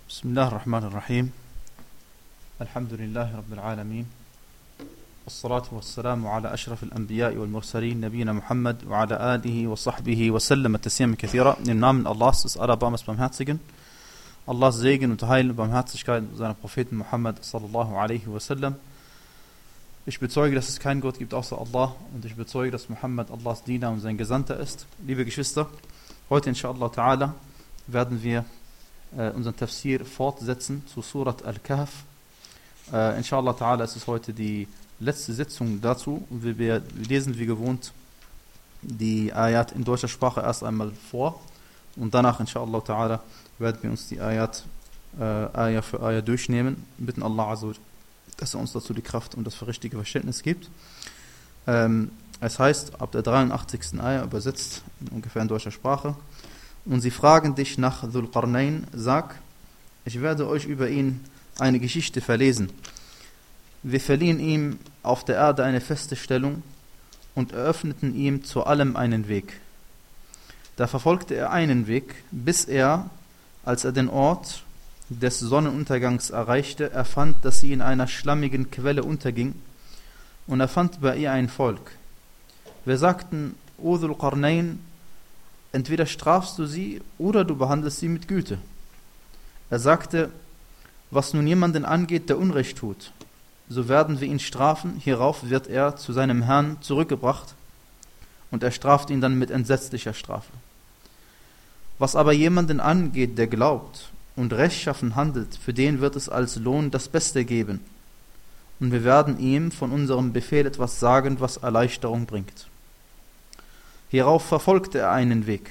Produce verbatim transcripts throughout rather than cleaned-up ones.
بسم الله الرحمن الرحيم الحمد لله رب العالمين والصلاة والسلام على أشرف الأنبياء والمرسلين نبينا Muhammad وعلى آله وصحبه وسلم تسليما كثيرا. Im Namen Allahs des Allerbarmers Barmherzigen, Allahs Segen und Heil und Barmherzigkeit seiner Propheten Muhammad sallallahu alaihi wasallam. Ich bezeuge, dass es keinen Gott gibt außer Allah und ich bezeuge, dass Muhammad Allahs Diener und sein Gesandter ist. Liebe Geschwister, heute inshallah ta'ala werden wir äh, unseren Tafsir fortsetzen zu Surat Al-Kahf. Äh, inshallah ta'ala ist es heute die letzte Sitzung dazu und wir, wir lesen wie gewohnt die Ayat in deutscher Sprache erst einmal vor und danach inshallah ta'ala werden wir uns die Ayat äh, Ayah für Ayah durchnehmen. Bitten Allah azza wa jalla, dass er uns dazu die Kraft und das richtige Verständnis gibt. Ähm, es heißt, ab der dreiundachtzigsten Ayah übersetzt in ungefähr in deutscher Sprache: Und sie fragen dich nach Dhul Qarnayn, sag, ich werde euch über ihn eine Geschichte verlesen. Wir verliehen ihm auf der Erde eine feste Stellung und eröffneten ihm zu allem einen Weg. Da verfolgte er einen Weg, bis er, als er den Ort des Sonnenuntergangs erreichte, erfand, dass sie in einer schlammigen Quelle unterging, und er fand bei ihr ein Volk. Wir sagten, O Dhul Qarnayn, entweder strafst du sie oder du behandelst sie mit Güte. Er sagte, was nun jemanden angeht, der Unrecht tut, so werden wir ihn strafen, hierauf wird er zu seinem Herrn zurückgebracht und er straft ihn dann mit entsetzlicher Strafe. Was aber jemanden angeht, der glaubt und rechtschaffen handelt, für den wird es als Lohn das Beste geben und wir werden ihm von unserem Befehl etwas sagen, was Erleichterung bringt. Hierauf verfolgte er einen Weg,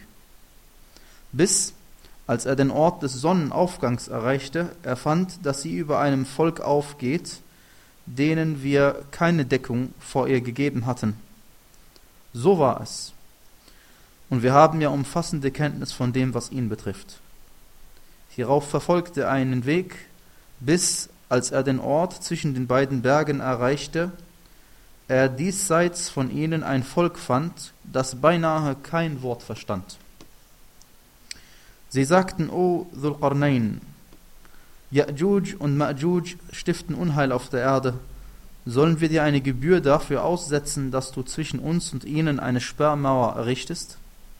bis, als er den Ort des Sonnenaufgangs erreichte, er fand, dass sie über einem Volk aufgeht, denen wir keine Deckung vor ihr gegeben hatten. So war es. Und wir haben ja umfassende Kenntnis von dem, was ihn betrifft. Hierauf verfolgte er einen Weg, bis, als er den Ort zwischen den beiden Bergen erreichte, er diesseits von ihnen ein Volk fand, das beinahe kein Wort verstand. Sie sagten, O Dhul Qarnayn, Ya'juj und Ma'juj stiften Unheil auf der Erde. Sollen wir dir eine Gebühr dafür aussetzen, dass du zwischen uns und ihnen eine Sperrmauer errichtest?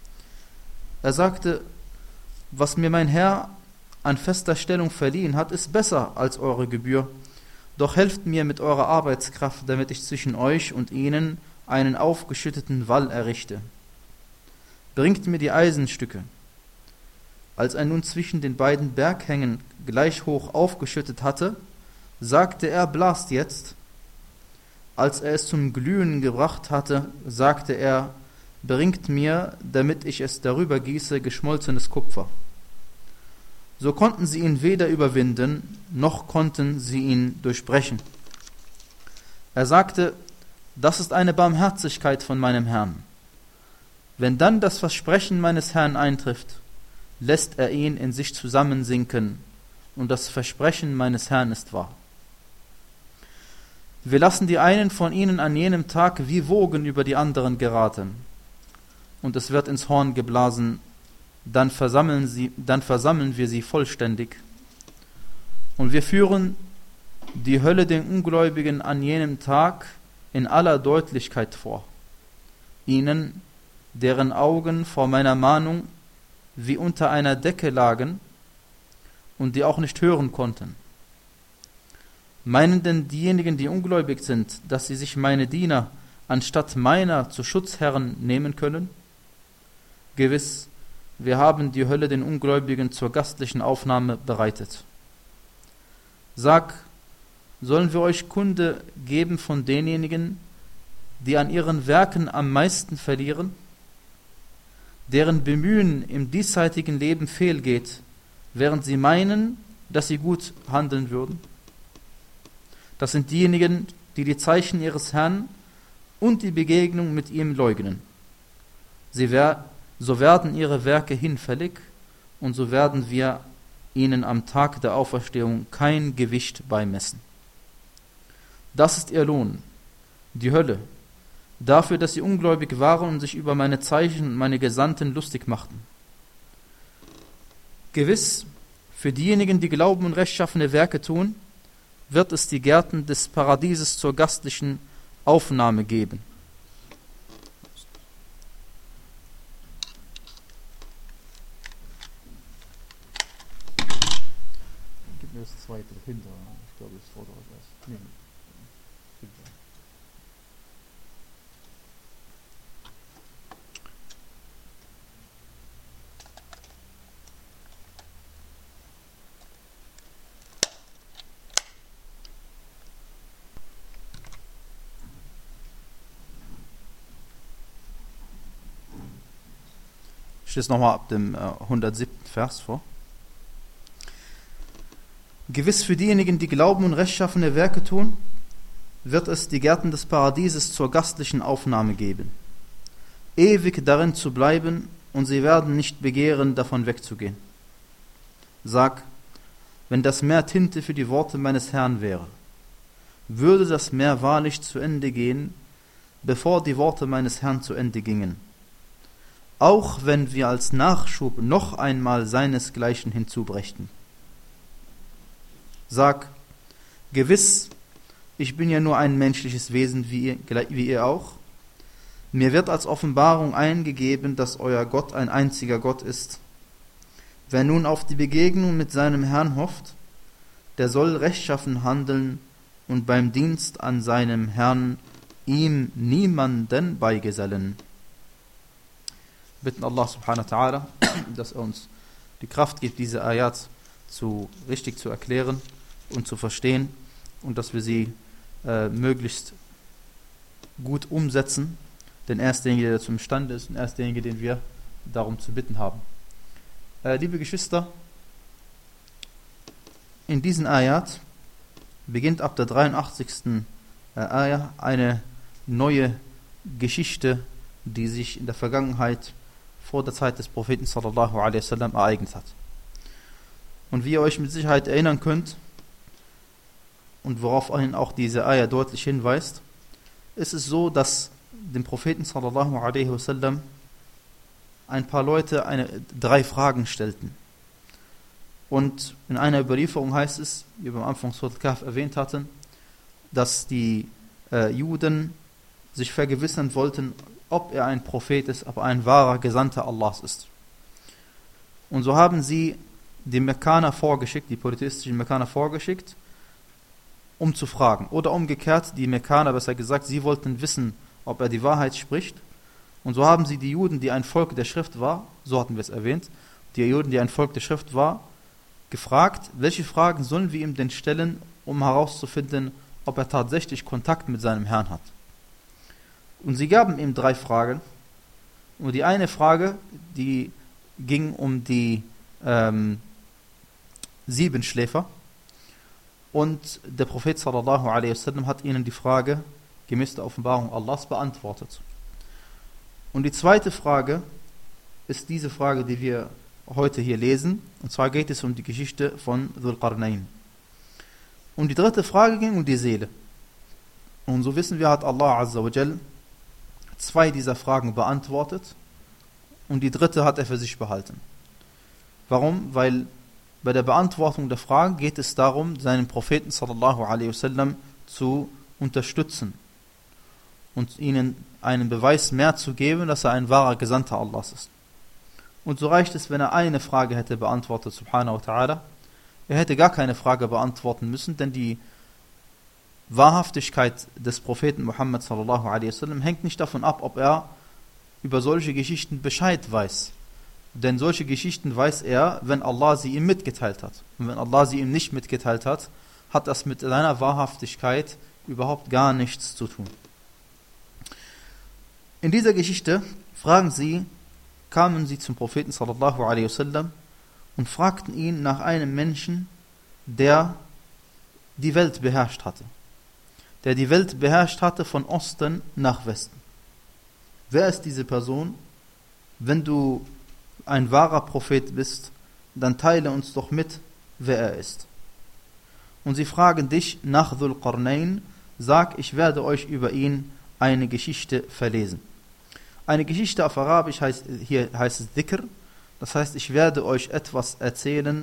Er sagte, was mir mein Herr an fester Stellung verliehen hat, ist besser als eure Gebühr. Doch helft mir mit eurer Arbeitskraft, damit ich zwischen euch und ihnen einen aufgeschütteten Wall errichte. Bringt mir die Eisenstücke. Als er nun zwischen den beiden Berghängen gleich hoch aufgeschüttet hatte, sagte er, blast jetzt. Als er es zum Glühen gebracht hatte, sagte er, bringt mir, damit ich es darüber gieße, geschmolzenes Kupfer. So konnten sie ihn weder überwinden, noch konnten sie ihn durchbrechen. Er sagte, das ist eine Barmherzigkeit von meinem Herrn. Wenn dann das Versprechen meines Herrn eintrifft, lässt er ihn in sich zusammensinken, und das Versprechen meines Herrn ist wahr. Wir lassen die einen von ihnen an jenem Tag wie Wogen über die anderen geraten, und es wird ins Horn geblasen, dann versammeln, sie, dann versammeln wir sie vollständig. Und wir führen die Hölle den Ungläubigen an jenem Tag in aller Deutlichkeit vor, ihnen, deren Augen vor meiner Mahnung wie unter einer Decke lagen und die auch nicht hören konnten. Meinen denn diejenigen, die ungläubig sind, dass sie sich meine Diener anstatt meiner zu Schutzherren nehmen können? Gewiss, wir haben die Hölle den Ungläubigen zur gastlichen Aufnahme bereitet. Sag, sollen wir euch Kunde geben von denjenigen, die an ihren Werken am meisten verlieren, deren Bemühen im diesseitigen Leben fehlgeht, während sie meinen, dass sie gut handeln würden? Das sind diejenigen, die die Zeichen ihres Herrn und die Begegnung mit ihm leugnen. Sie wer- so werden ihre Werke hinfällig und so werden wir ihnen am Tag der Auferstehung kein Gewicht beimessen. Das ist ihr Lohn, die Hölle, dafür, dass sie ungläubig waren und sich über meine Zeichen und meine Gesandten lustig machten. Gewiss, Für diejenigen, die glauben und rechtschaffene Werke tun, wird es die Gärten des Paradieses zur gastlichen Aufnahme geben. Gib mir das zweite hinter. Ich glaube, das vordere ist. Nee. Ich lese nochmal ab dem äh, hundertsiebten Vers vor. Gewiss für diejenigen, die glauben und rechtschaffene Werke tun, wird es die Gärten des Paradieses zur gastlichen Aufnahme geben. Ewig darin zu bleiben, und sie werden nicht begehren, davon wegzugehen. Sag, wenn das Meer Tinte für die Worte meines Herrn wäre, würde das Meer wahrlich zu Ende gehen, bevor die Worte meines Herrn zu Ende gingen. Auch wenn wir als Nachschub noch einmal seinesgleichen hinzubrächten. Sag, gewiss, ich bin ja nur ein menschliches Wesen, wie ihr, wie ihr auch. Mir wird als Offenbarung eingegeben, dass euer Gott ein einziger Gott ist. Wer nun auf die Begegnung mit seinem Herrn hofft, der soll rechtschaffen handeln und beim Dienst an seinem Herrn ihm niemanden beigesellen. Bitten Allah subhanahu wa ta'ala, dass er uns die Kraft gibt, diese Ayat zu, richtig zu erklären und zu verstehen und dass wir sie äh, möglichst gut umsetzen, denn er ist derjenige, der dazu imstande ist und er ist derjenige, den wir darum zu bitten haben. Äh, liebe Geschwister, in diesen Ayat beginnt ab der dreiundachtzigsten Äh, Ayah eine neue Geschichte, die sich in der Vergangenheit vor der Zeit des Propheten sallallahu alaihi wasallam ereignet hat. Und wie ihr euch mit Sicherheit erinnern könnt und worauf Ihnen auch diese Ayah deutlich hinweist, ist es so, dass dem Propheten sallallahu alaihi wasallam ein paar Leute eine, drei Fragen stellten. Und in einer Überlieferung heißt es, wie wir am Anfang Surah Al-Kahf erwähnt hatten, dass die äh, Juden sich vergewissern wollten, ob er ein Prophet ist, ob er ein wahrer Gesandter Allahs ist. Und so haben sie die Mekkaner vorgeschickt, die polytheistischen Mekkaner vorgeschickt, um zu fragen. Oder umgekehrt, die Mekkaner, besser gesagt, sie wollten wissen, ob er die Wahrheit spricht. Und so haben sie die Juden, die ein Volk der Schrift war, so hatten wir es erwähnt, die Juden, die ein Volk der Schrift war, gefragt, welche Fragen sollen wir ihm denn stellen, um herauszufinden, ob er tatsächlich Kontakt mit seinem Herrn hat. Und sie gaben ihm drei Fragen. Und die eine Frage, die ging um die ähm, Siebenschläfer. Und der Prophet sallallahu alaihi wasallam hat ihnen die Frage gemäß der Offenbarung Allahs beantwortet. Und die zweite Frage ist diese Frage, die wir heute hier lesen. Und zwar geht es um die Geschichte von Dhul Qarnayn. Und die dritte Frage ging um die Seele. Und so wissen wir, hat Allah Azza wa Jal zwei dieser Fragen beantwortet und die dritte hat er für sich behalten. Warum? Weil bei der Beantwortung der Fragen geht es darum, seinen Propheten sallallahu alaihi wasallam zu unterstützen und ihnen einen Beweis mehr zu geben, dass er ein wahrer Gesandter Allahs ist. Und so reicht es, wenn er eine Frage hätte beantwortet, subhanahu wa ta'ala. Er hätte gar keine Frage beantworten müssen, denn die Wahrhaftigkeit des Propheten Muhammad sallallahu alaihi wasallam hängt nicht davon ab, ob er über solche Geschichten Bescheid weiß. Denn solche Geschichten weiß er, wenn Allah sie ihm mitgeteilt hat. Und wenn Allah sie ihm nicht mitgeteilt hat, hat das mit seiner Wahrhaftigkeit überhaupt gar nichts zu tun. In dieser Geschichte fragen sie, kamen sie zum Propheten sallallahu alaihi wasallam und fragten ihn nach einem Menschen, der die Welt beherrscht hatte. Der die Welt beherrscht hatte von Osten nach Westen. Wer ist diese Person? Wenn du ein wahrer Prophet bist, dann teile uns doch mit, wer er ist. Und sie fragen dich nach Dhul Qarnayn, sag, ich werde euch über ihn eine Geschichte verlesen. Eine Geschichte auf Arabisch heißt, hier heißt es Dhikr, das heißt, ich werde euch etwas erzählen,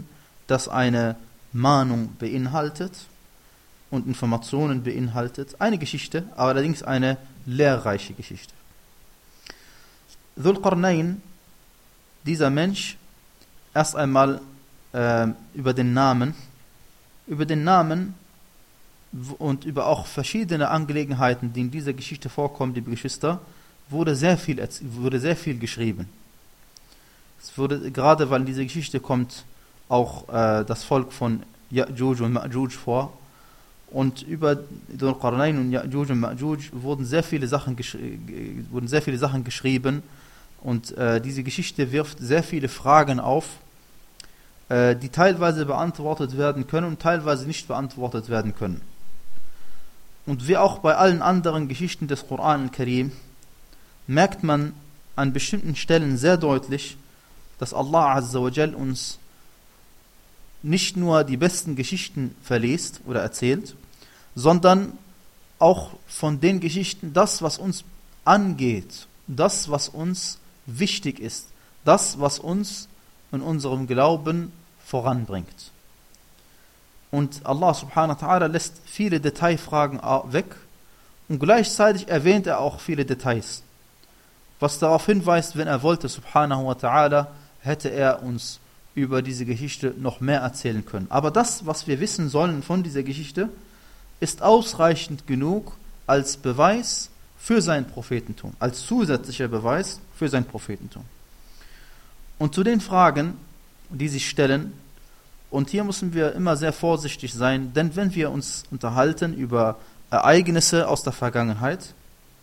das eine Mahnung beinhaltet und Informationen beinhaltet. Eine Geschichte, aber allerdings eine lehrreiche Geschichte. Dhul Qarnayn, dieser Mensch, erst einmal äh, über den Namen, über den Namen und über auch verschiedene Angelegenheiten, die in dieser Geschichte vorkommen, liebe Geschwister, wurde sehr viel, wurde sehr viel geschrieben. Es wurde, gerade weil in dieser Geschichte kommt auch äh, das Volk von Ya'juj und Ma'juj vor, und über Dhul Qarnayn und Ya'juj und Ma'juj wurden sehr viele Sachen, geschri- wurden sehr viele Sachen geschrieben, und äh, diese Geschichte wirft sehr viele Fragen auf, äh, die teilweise beantwortet werden können und teilweise nicht beantwortet werden können. Und wie auch bei allen anderen Geschichten des Koran al-Karim merkt man an bestimmten Stellen sehr deutlich, dass Allah Azza wa Jal uns nicht nur die besten Geschichten verliest oder erzählt, sondern auch von den Geschichten das, was uns angeht, das, was uns wichtig ist, das, was uns in unserem Glauben voranbringt. Und Allah subhanahu wa ta'ala lässt viele Detailfragen weg und gleichzeitig erwähnt er auch viele Details. Was darauf hinweist, wenn er wollte, subhanahu wa ta'ala, hätte er uns über diese Geschichte noch mehr erzählen können. Aber das, was wir wissen sollen von dieser Geschichte, ist ausreichend genug als Beweis für sein Prophetentum, als zusätzlicher Beweis für sein Prophetentum. Und zu den Fragen, die sich stellen, und hier müssen wir immer sehr vorsichtig sein, denn wenn wir uns unterhalten über Ereignisse aus der Vergangenheit,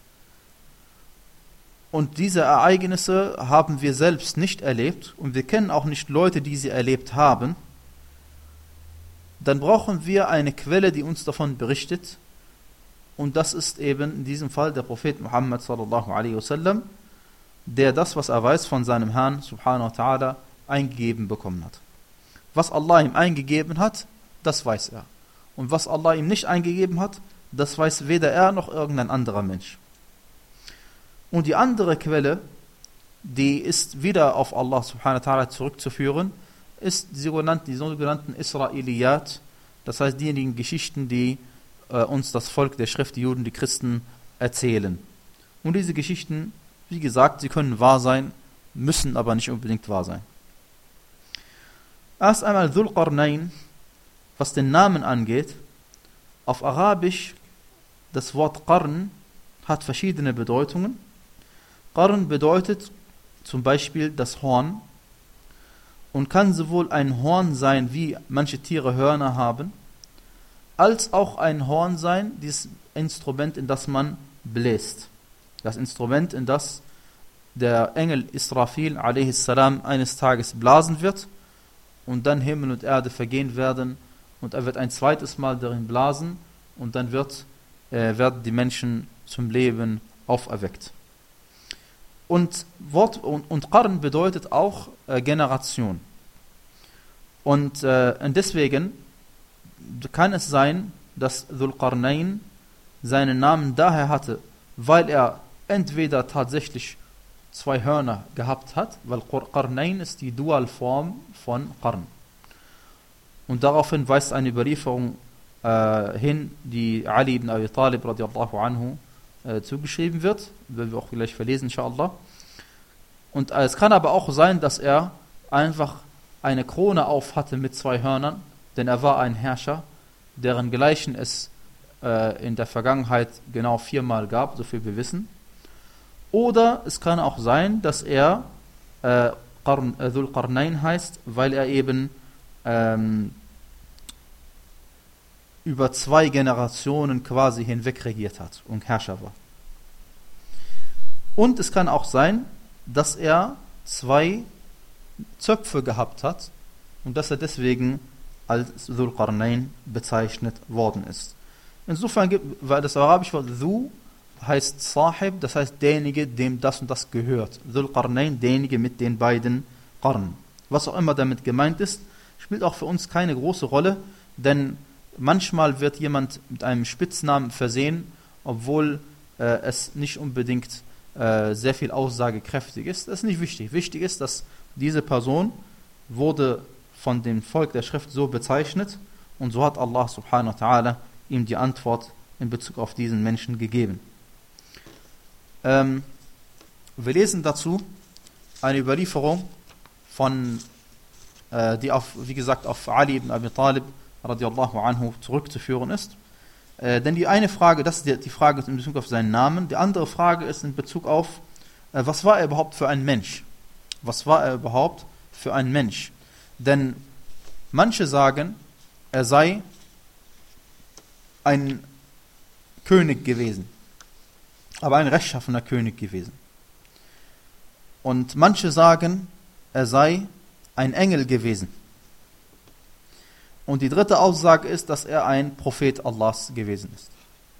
und diese Ereignisse haben wir selbst nicht erlebt und wir kennen auch nicht Leute, die sie erlebt haben, dann brauchen wir eine Quelle, die uns davon berichtet, und das ist eben in diesem Fall der Prophet Muhammad sallallahu alaihi wasallam, der das, was er weiß, von seinem Herrn subhanahu wa ta'ala eingegeben bekommen hat. Was Allah ihm eingegeben hat, das weiß er. Und was Allah ihm nicht eingegeben hat, das weiß weder er noch irgendein anderer Mensch. Und die andere Quelle, die ist wieder auf Allah subhanahu wa ta'ala zurückzuführen, ist die sogenannten, die sogenannten Israeliyat, das heißt diejenigen Geschichten, die äh, uns das Volk der Schrift, die Juden, die Christen erzählen. Und diese Geschichten, wie gesagt, sie können wahr sein, müssen aber nicht unbedingt wahr sein. Erst einmal Dhul Qarnayn, was den Namen angeht. Auf Arabisch, das Wort Qarn hat verschiedene Bedeutungen. Qarn bedeutet zum Beispiel das Horn und kann sowohl ein Horn sein, wie manche Tiere Hörner haben, als auch ein Horn sein, dieses Instrument, in das man bläst. Das Instrument, in das der Engel Israfil a.s. eines Tages blasen wird und dann Himmel und Erde vergehen werden und er wird ein zweites Mal darin blasen und dann wird, äh, werden die Menschen zum Leben auferweckt. Und Wort und, und Qarn bedeutet auch äh, Generation. Und, äh, und deswegen kann es sein, dass Dhul Qarnayn seinen Namen daher hatte, weil er entweder tatsächlich zwei Hörner gehabt hat, weil Qarnayn ist die Dualform von Qarn. Und daraufhin weist eine Überlieferung äh, hin, die Ali ibn Abi Talib radiallahu anhu äh, zugeschrieben wird, werden wir auch gleich verlesen, inshallah. Und äh, es kann aber auch sein, dass er einfach eine Krone auf hatte mit zwei Hörnern, denn er war ein Herrscher, deren Gleichen es äh, in der Vergangenheit genau viermal gab, so viel wir wissen. Oder es kann auch sein, dass er äh, Qarn, äh, Dhul Qarnayn heißt, weil er eben ähm, über zwei Generationen quasi hinweg regiert hat und Herrscher war. Und es kann auch sein, dass er zwei Zöpfe gehabt hat und dass er deswegen als Dhul Qarnayn bezeichnet worden ist. Insofern gibt, weil das arabische Wort Dhu heißt Sahib, das heißt derjenige, dem das und das gehört. Dhul Qarnayn, derjenige mit den beiden Qarn. Was auch immer damit gemeint ist, spielt auch für uns keine große Rolle, denn manchmal wird jemand mit einem Spitznamen versehen, obwohl äh, es nicht unbedingt äh, sehr viel aussagekräftig ist. Das ist nicht wichtig. Wichtig ist, dass diese Person wurde von dem Volk der Schrift so bezeichnet, und so hat Allah subhanahu wa ta'ala ihm die Antwort in Bezug auf diesen Menschen gegeben. Ähm, wir lesen dazu eine Überlieferung von, äh, die auf, wie gesagt, auf Ali ibn Abi Talib radiallahu anhu zurückzuführen ist. Äh, denn die eine Frage, das ist die, die Frage in Bezug auf seinen Namen, die andere Frage ist in Bezug auf, äh, was war er überhaupt für ein Mensch? Was war er überhaupt für ein Mensch? Denn manche sagen, er sei ein König gewesen, aber ein rechtschaffener König gewesen. Und manche sagen, er sei ein Engel gewesen. Und die dritte Aussage ist, dass er ein Prophet Allahs gewesen ist.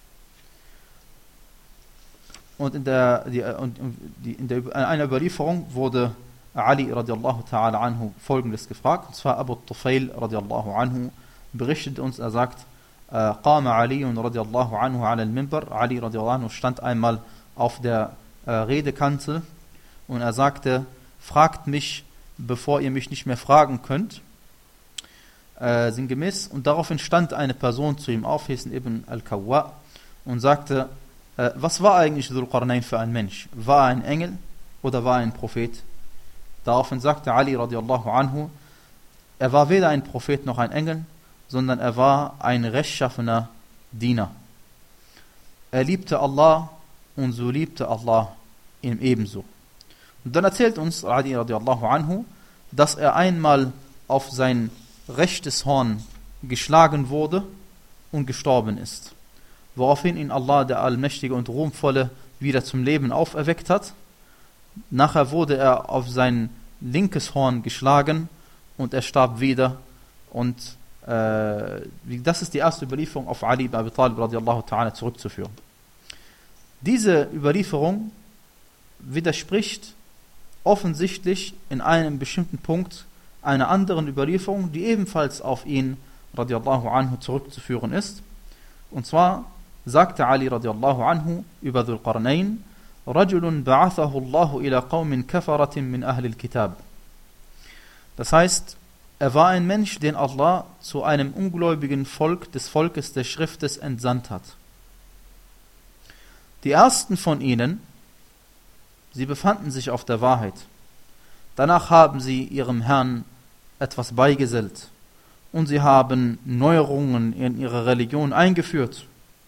Und in, der, die, und die, in, der, in einer Überlieferung wurde Ali radiallahu ta'ala anhu folgendes gefragt, und zwar Abu Tufail radiallahu anhu berichtet uns, er sagt, Qama Ali radiallahu anhu ala al-Mimbar, Ali radiallahu anhu stand einmal auf der äh, Redekanzel und er sagte, fragt mich, bevor ihr mich nicht mehr fragen könnt, äh, sinngemäß, und daraufhin stand eine Person zu ihm auf, hieß Ibn al-Kawwa, und sagte, äh, was war eigentlich Dhul Qarnayn für ein Mensch? War er ein Engel oder war er ein Prophet? Daraufhin sagte Ali radiallahu anhu, er war weder ein Prophet noch ein Engel, sondern er war ein rechtschaffener Diener. Er liebte Allah und so liebte Allah ihn ebenso. Und dann erzählt uns Ali radiallahu anhu, dass er einmal auf sein rechtes Horn geschlagen wurde und gestorben ist. Woraufhin ihn Allah, der Allmächtige und Ruhmvolle, wieder zum Leben auferweckt hat. Nachher wurde er auf sein linkes Horn geschlagen und er starb wieder. Und äh, das ist die erste Überlieferung auf Ali ibn Abi Talib radiallahu ta'ala zurückzuführen. Diese Überlieferung widerspricht offensichtlich in einem bestimmten Punkt einer anderen Überlieferung, die ebenfalls auf ihn radiallahu anhu zurückzuführen ist. Und zwar sagte Ali radiallahu anhu über Dhul Qarnayn, رَجُلٌ بَعَثَهُ اللَّهُ إِلَى قَوْمٍ كَفَرَةٍ مِنْ أَهْلِ الْكِتَابِ. Das heißt, er war ein Mensch, den Allah zu einem ungläubigen Volk des Volkes der Schriftes entsandt hat. Die ersten von ihnen, sie befanden sich auf der Wahrheit. Danach haben sie ihrem Herrn etwas beigesellt und sie haben Neuerungen in ihre Religion eingeführt.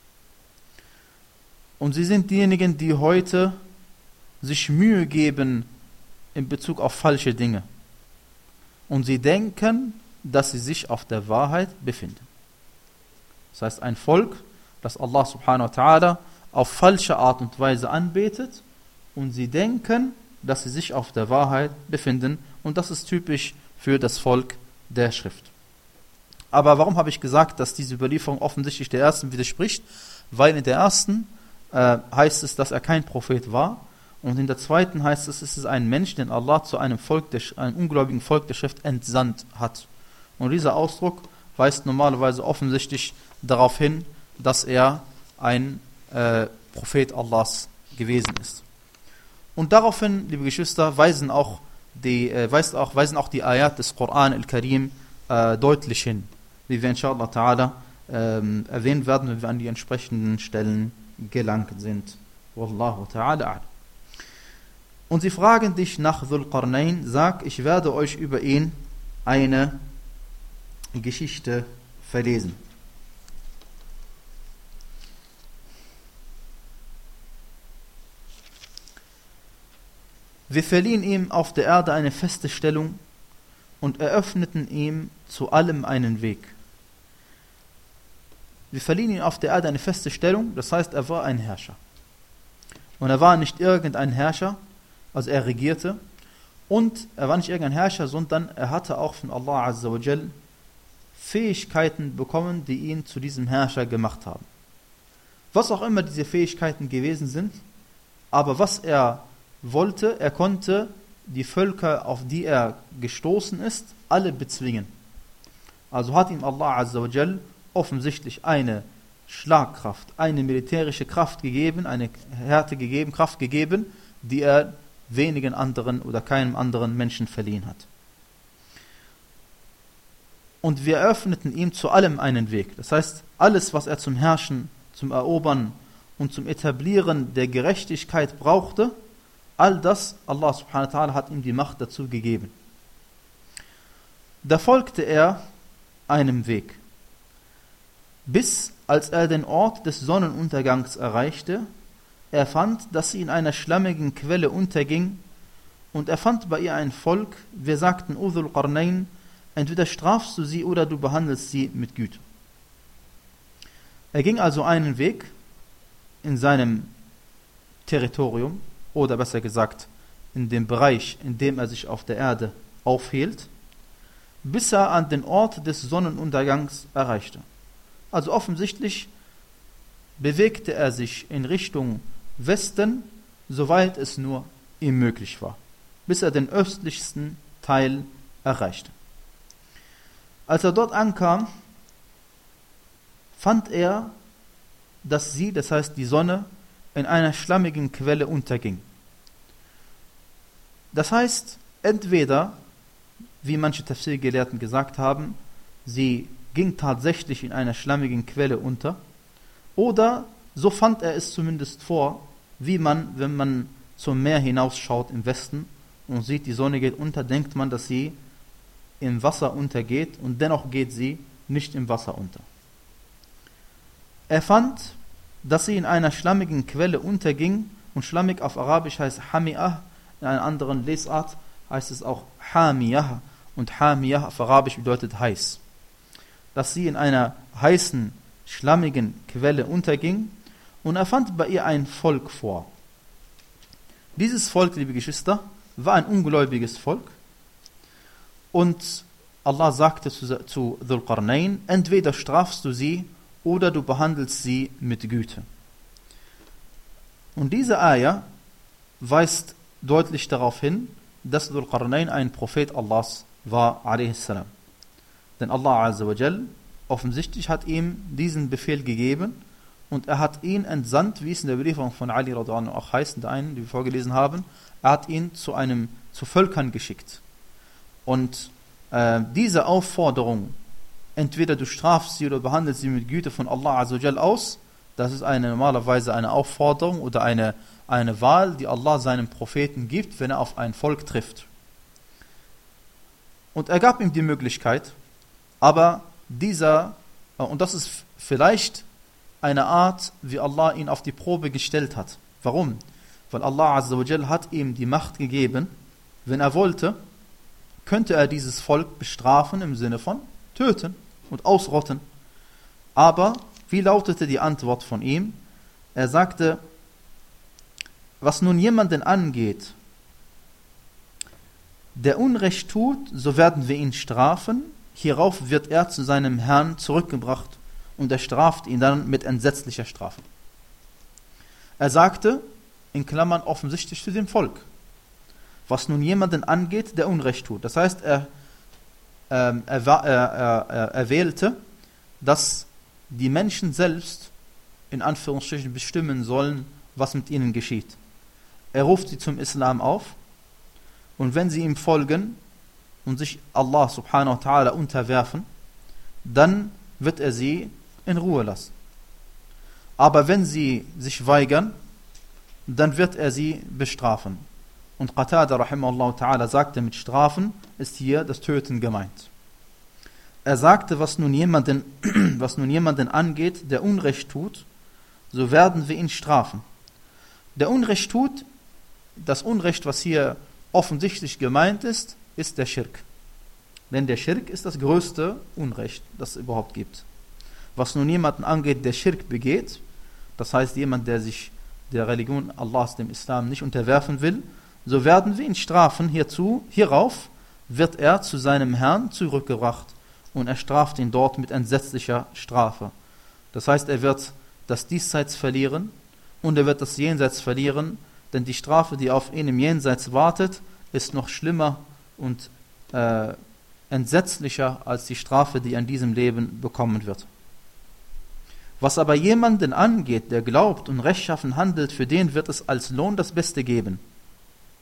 Und sie sind diejenigen, die heute sich Mühe geben in Bezug auf falsche Dinge. Und sie denken, dass sie sich auf der Wahrheit befinden. Das heißt, ein Volk, das Allah subhanahu wa ta'ala auf falsche Art und Weise anbetet, und sie denken, dass sie sich auf der Wahrheit befinden, und das ist typisch für das Volk der Schrift. Aber warum habe ich gesagt, dass diese Überlieferung offensichtlich der ersten widerspricht? Weil in der ersten äh, heißt es, dass er kein Prophet war, und in der zweiten heißt es, es ist ein Mensch, den Allah zu einem Volk, der, einem ungläubigen Volk der Schrift entsandt hat. Und dieser Ausdruck weist normalerweise offensichtlich darauf hin, dass er ein äh, Prophet Allahs gewesen ist. Und daraufhin, liebe Geschwister, weisen auch die, äh, weist auch, weisen auch die Ayat des Koran al-Karim äh, deutlich hin, wie wir inshallah ta'ala äh, erwähnen werden, wenn wir an die entsprechenden Stellen gelangt sind. Wallahu ta'ala a'lam. Und sie fragen dich nach Dhul Qarnayn, sag, ich werde euch über ihn eine Geschichte verlesen. Wir verliehen ihm auf der Erde eine feste Stellung und eröffneten ihm zu allem einen Weg. Wir verliehen ihm auf der Erde eine feste Stellung, das heißt, er war ein Herrscher. Und er war nicht irgendein Herrscher, also er regierte, und er war nicht irgendein Herrscher, sondern er hatte auch von Allah Azza wa Jal Fähigkeiten bekommen, die ihn zu diesem Herrscher gemacht haben. Was auch immer diese Fähigkeiten gewesen sind, aber was er wollte, er konnte die Völker, auf die er gestoßen ist, alle bezwingen. Also hat ihm Allah Azza wa Jal offensichtlich eine Schlagkraft, eine militärische Kraft gegeben, eine Härte gegeben, Kraft gegeben, die er wenigen anderen oder keinem anderen Menschen verliehen hat. und wir eröffneten ihm zu allem einen Weg. Das heißt, alles, was er zum Herrschen, zum Erobern und zum Etablieren der Gerechtigkeit brauchte, all das, Allah subhanahu wa ta'ala hat ihm die Macht dazu gegeben. Da folgte er einem Weg, bis als er den Ort des Sonnenuntergangs erreichte, er fand, dass sie in einer schlammigen Quelle unterging, und er fand bei ihr ein Volk. Wir sagten, O Dhul Qarnayn, entweder strafst du sie oder du behandelst sie mit Güte. Er ging also einen Weg in seinem Territorium, oder besser gesagt in dem Bereich, in dem er sich auf der Erde aufhielt, bis er an den Ort des Sonnenuntergangs erreichte. Also offensichtlich bewegte er sich in Richtung Westen, soweit es nur ihm möglich war, bis er den östlichsten Teil erreichte. Als er dort ankam, fand er, dass sie, das heißt die Sonne, in einer schlammigen Quelle unterging. Das heißt, entweder, wie manche Tafsir-Gelehrten gesagt haben, sie ging tatsächlich in einer schlammigen Quelle unter, oder so fand er es zumindest vor, wie man, wenn man zum Meer hinausschaut im Westen und sieht, die Sonne geht unter, denkt man, dass sie im Wasser untergeht, und dennoch geht sie nicht im Wasser unter. Er fand, dass sie in einer schlammigen Quelle unterging, und schlammig auf Arabisch heißt Hami'ah, in einer anderen Lesart heißt es auch Hamiyah, und Hamiyah auf Arabisch bedeutet heiß. Dass sie in einer heißen, schlammigen Quelle unterging, und er fand bei ihr ein Volk vor. Dieses Volk, liebe Geschwister, war ein ungläubiges Volk, und Allah sagte zu, zu Dhul Qarnayn, entweder strafst du sie oder du behandelst sie mit Güte. Und diese Ayah weist deutlich darauf hin, dass Dhul Qarnayn ein Prophet Allahs war, a.s. Denn Allah Azza wa Jal offensichtlich hat ihm diesen Befehl gegeben, und er hat ihn entsandt, wie es in der Überlieferung von Ali radhiyallahu anhu auch heißt, in der einen, die wir vorgelesen haben, er hat ihn zu einem, zu Völkern geschickt. Und äh, diese Aufforderung, entweder du strafst sie oder behandelst sie mit Güte von Allah Azza wa Jal aus, das ist eine, normalerweise eine Aufforderung oder eine, eine Wahl, die Allah seinem Propheten gibt, wenn er auf ein Volk trifft. Und er gab ihm die Möglichkeit, aber dieser, und das ist vielleicht eine Art, wie Allah ihn auf die Probe gestellt hat. Warum? Weil Allah Azza wa Jal hat ihm die Macht gegeben, wenn er wollte, könnte er dieses Volk bestrafen im Sinne von töten und ausrotten. Aber wie lautete die Antwort von ihm? Er sagte, was nun jemanden angeht, der Unrecht tut, so werden wir ihn strafen. Hierauf wird er zu seinem Herrn zurückgebracht, und er straft ihn dann mit entsetzlicher Strafe. Er sagte, in Klammern offensichtlich zu dem Volk, was nun jemanden angeht, der Unrecht tut. Das heißt, er, ähm, er, er, er, er, er wählte, dass die Menschen selbst in Anführungsstrichen bestimmen sollen, was mit ihnen geschieht. Er ruft sie zum Islam auf, und wenn sie ihm folgen und sich Allah subhanahu wa ta'ala unterwerfen, dann wird er sie in Ruhe lassen. Aber wenn sie sich weigern, dann wird er sie bestrafen. Und Qatada rahimahullah ta'ala sagte, mit Strafen ist hier das Töten gemeint. Er sagte, was nun jemanden, was nun jemanden angeht, der Unrecht tut, so werden wir ihn strafen. Der Unrecht tut, das Unrecht, was hier offensichtlich gemeint ist, ist der Schirk. Denn der Schirk ist das größte Unrecht, das es überhaupt gibt. Was nun jemanden angeht, der Schirk begeht, das heißt jemand, der sich der Religion Allahs, dem Islam, nicht unterwerfen will, so werden wir ihn strafen. Hierzu, hierauf wird er zu seinem Herrn zurückgebracht, und er straft ihn dort mit entsetzlicher Strafe. Das heißt, er wird das Diesseits verlieren und er wird das Jenseits verlieren, denn die Strafe, die auf ihn im Jenseits wartet, ist noch schlimmer und äh, entsetzlicher als die Strafe, die er in diesem Leben bekommen wird. Was aber jemanden angeht, der glaubt und rechtschaffen handelt, für den wird es als Lohn das Beste geben.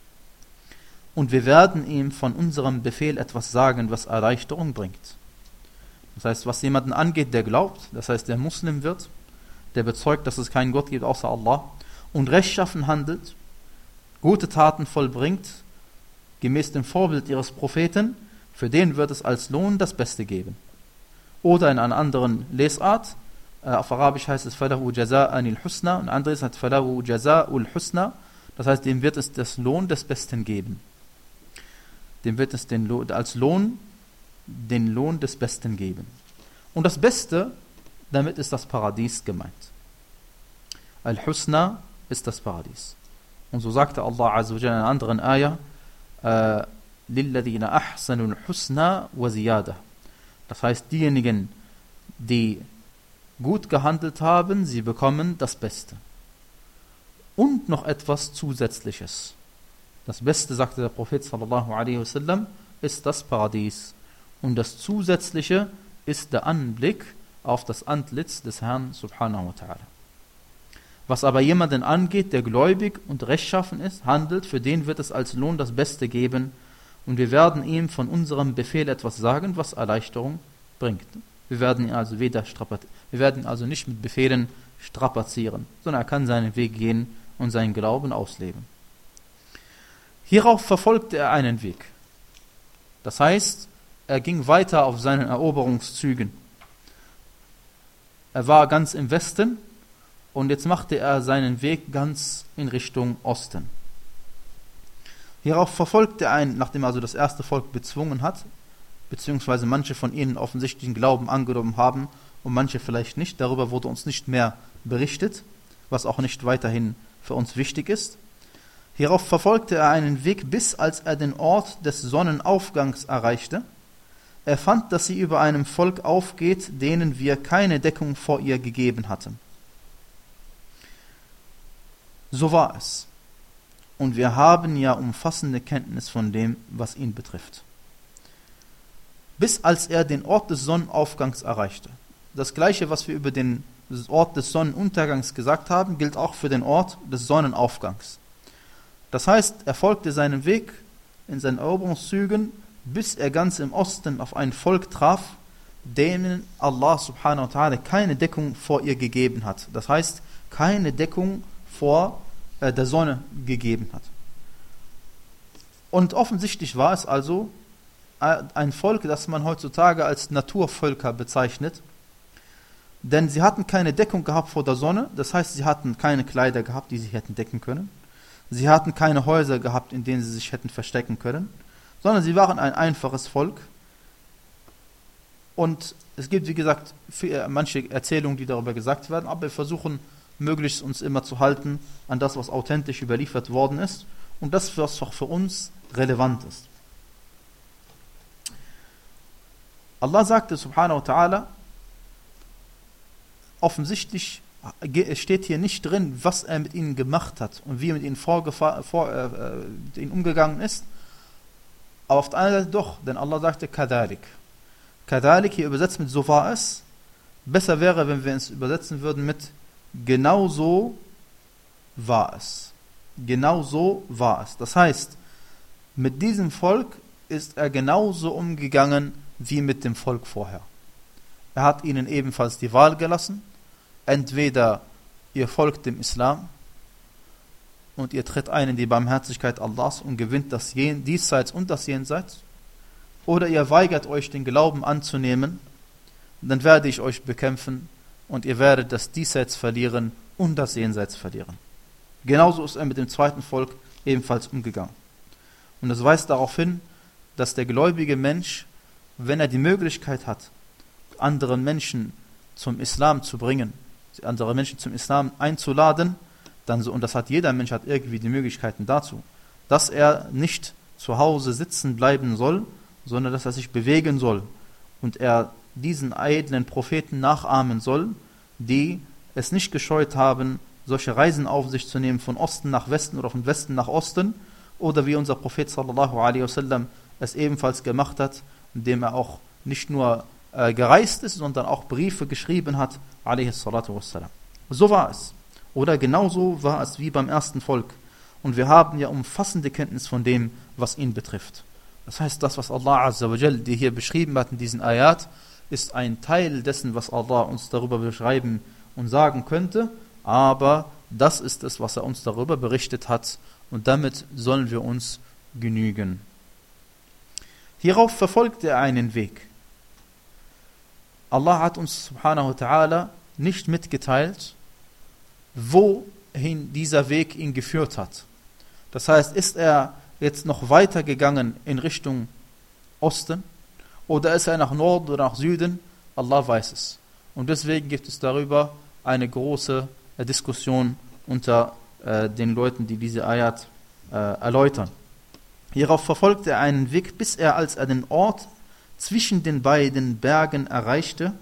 Und wir werden ihm von unserem Befehl etwas sagen, was Erleichterung bringt. Das heißt, was jemanden angeht, der glaubt, das heißt, der Muslim wird, der bezeugt, dass es keinen Gott gibt außer Allah und rechtschaffen handelt, gute Taten vollbringt, gemäß dem Vorbild ihres Propheten, für den wird es als Lohn das Beste geben. Oder in einer anderen Lesart, äh, auf Arabisch heißt es فَلَهُ جَزَاءً الْحُسْنَى und anderes hat فَلَهُ جَزَاءُ الْحُسْنَى, das heißt, dem wird es das Lohn des Besten geben. Dem wird es den Lohn, als Lohn den Lohn des Besten geben. Und das Beste, damit ist das Paradies gemeint. Al-Husna ist das Paradies. Und so sagte Allah Azza wa Jalla in einer anderen Ayah, لِلَّذِينَ أَحْسَنُوا الْحُسْنَى وَزِيَادَةً. Das heißt, diejenigen, die gut gehandelt haben, sie bekommen das Beste. Und noch etwas Zusätzliches. Das Beste, sagte der Prophet sallallahu alaihi wasallam, ist das Paradies. Und das Zusätzliche ist der Anblick auf das Antlitz des Herrn subhanahu wa ta'ala. Was aber jemanden angeht, der gläubig und rechtschaffen ist, handelt, für den wird es als Lohn das Beste geben und wir werden ihm von unserem Befehl etwas sagen, was Erleichterung bringt. Wir werden ihn also weder strapazieren, wir werden ihn also nicht mit Befehlen strapazieren, sondern er kann seinen Weg gehen und seinen Glauben ausleben. Hierauf verfolgte er einen Weg. Das heißt, er ging weiter auf seinen Eroberungszügen. Er war ganz im Westen und jetzt machte er seinen Weg ganz in Richtung Osten. Hierauf verfolgte er einen, nachdem er also das erste Volk bezwungen hat, beziehungsweise manche von ihnen offensichtlich den Glauben angenommen haben und manche vielleicht nicht. Darüber wurde uns nicht mehr berichtet, was auch nicht weiterhin für uns wichtig ist. Hierauf verfolgte er einen Weg, bis als er den Ort des Sonnenaufgangs erreichte. Er fand, dass sie über einem Volk aufgeht, denen wir keine Deckung vor ihr gegeben hatten. So war es. Und wir haben ja umfassende Kenntnis von dem, was ihn betrifft. Bis als er den Ort des Sonnenaufgangs erreichte. Das Gleiche, was wir über den Ort des Sonnenuntergangs gesagt haben, gilt auch für den Ort des Sonnenaufgangs. Das heißt, er folgte seinem Weg in seinen Eroberungszügen, bis er ganz im Osten auf ein Volk traf, denen Allah subhanahu wa ta'ala keine Deckung vor ihr gegeben hat. Das heißt, keine Deckung vor äh, der Sonne gegeben hat. Und offensichtlich war es also ein Volk, das man heutzutage als Naturvölker bezeichnet, denn sie hatten keine Deckung gehabt vor der Sonne, das heißt, sie hatten keine Kleider gehabt, die sie hätten decken können. Sie hatten keine Häuser gehabt, in denen sie sich hätten verstecken können, sondern sie waren ein einfaches Volk. Und es gibt, wie gesagt, manche Erzählungen, die darüber gesagt werden, aber wir versuchen, möglichst uns immer zu halten an das, was authentisch überliefert worden ist und das, was auch für uns relevant ist. Allah sagte subhanahu wa ta'ala, offensichtlich steht hier nicht drin, was er mit ihnen gemacht hat und wie er mit ihnen, vor, äh, mit ihnen umgegangen ist. Aber auf der einen Seite doch, denn Allah sagte kadalik. Kadalik hier übersetzt mit so war es. Besser wäre, wenn wir es übersetzen würden mit genau so war es. Genau so war es. Das heißt, mit diesem Volk ist er genauso umgegangen wie mit dem Volk vorher. Er hat ihnen ebenfalls die Wahl gelassen. Entweder ihr folgt dem Islam und ihr tritt ein in die Barmherzigkeit Allahs und gewinnt das Diesseits und das Jenseits, oder ihr weigert euch den Glauben anzunehmen, dann werde ich euch bekämpfen und ihr werdet das Diesseits verlieren und das Jenseits verlieren. Genauso ist er mit dem zweiten Volk ebenfalls umgegangen. Und das weist darauf hin, dass der gläubige Mensch, wenn er die Möglichkeit hat, anderen Menschen zum Islam zu bringen, andere Menschen zum Islam einzuladen, dann so, und das hat jeder Mensch, hat irgendwie die Möglichkeiten dazu, dass er nicht zu Hause sitzen bleiben soll, sondern dass er sich bewegen soll und er diesen edlen Propheten nachahmen soll, die es nicht gescheut haben, solche Reisen auf sich zu nehmen, von Osten nach Westen oder von Westen nach Osten, oder wie unser Prophet sallallahu alaihi wasallam es ebenfalls gemacht hat, indem er auch nicht nur äh, gereist ist, sondern auch Briefe geschrieben hat, alaihi salatu wassalam. So war es. Oder genauso war es wie beim ersten Volk. Und wir haben ja umfassende Kenntnis von dem, was ihn betrifft. Das heißt, das, was Allah Azza wa Jal dir hier beschrieben hat in diesen Ayat, ist ein Teil dessen, was Allah uns darüber beschreiben und sagen könnte, aber das ist es, was er uns darüber berichtet hat und damit sollen wir uns genügen. Hierauf verfolgt er einen Weg. Allah hat uns subhanahu wa ta'ala nicht mitgeteilt, wohin dieser Weg ihn geführt hat. Das heißt, ist er jetzt noch weiter gegangen in Richtung Osten oder ist er nach Norden oder nach Süden? Allah weiß es. Und deswegen gibt es darüber eine große äh, Diskussion unter äh, den Leuten, die diese Ayat äh, erläutern. Hierauf verfolgt er einen Weg, bis er, als er den Ort zwischen den beiden Bergen erreichte.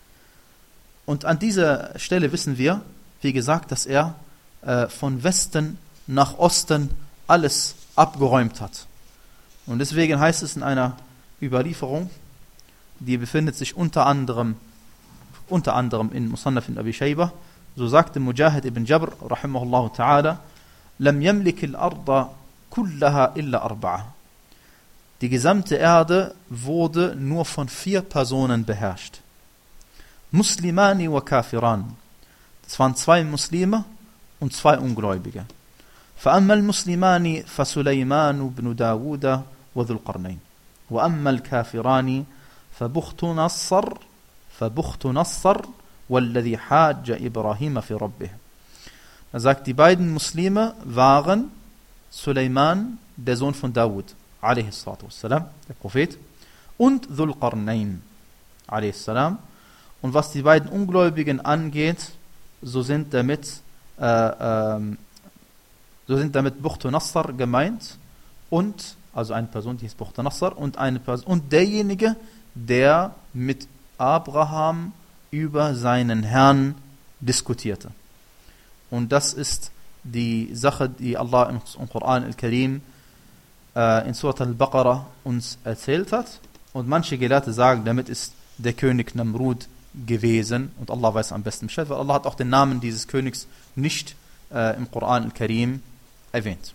Und an dieser Stelle wissen wir, wie gesagt, dass er äh, von Westen nach Osten alles abgeräumt hat. Und deswegen heißt es in einer Überlieferung, die befindet sich unter anderem, unter anderem in Musannaf in Abi Shaybah, so sagte Mujahid ibn Jabr, rahimahullah ta'ala, lam yamlik al-arda kullaha illa arba'a. Die gesamte Erde wurde nur von vier Personen beherrscht. Muslimani wa Kafiran. Das waren zwei Muslime und zwei Ungläubige. فأما المسلمان فسليمان بن داود وذو القرنين وأما الكافران فبخت نصر فبخت نصر والذي حاج إبراهيم في ربه. Er sagt, die beiden Muslime waren Suleiman, der Sohn von Dawud, alaihi salatu wassalam, der Prophet, und Dhul Qarnayn, alaihi salam. Und was die beiden Ungläubigen angeht, so sind damit äh, ähm, so sind damit Bucht Nassar gemeint und, also eine Person, die ist Bucht Nassar, und eine Person, und derjenige, der mit Abraham über seinen Herrn diskutierte. Und das ist die Sache, die Allah im, im Koran al-Karim äh, in Surat al-Baqarah uns erzählt hat. Und manche Gelehrte sagen, damit ist der König Namrud gewesen. Und Allah weiß am besten Bescheid, weil Allah hat auch den Namen dieses Königs nicht äh, im Koran al-Karim erwähnt.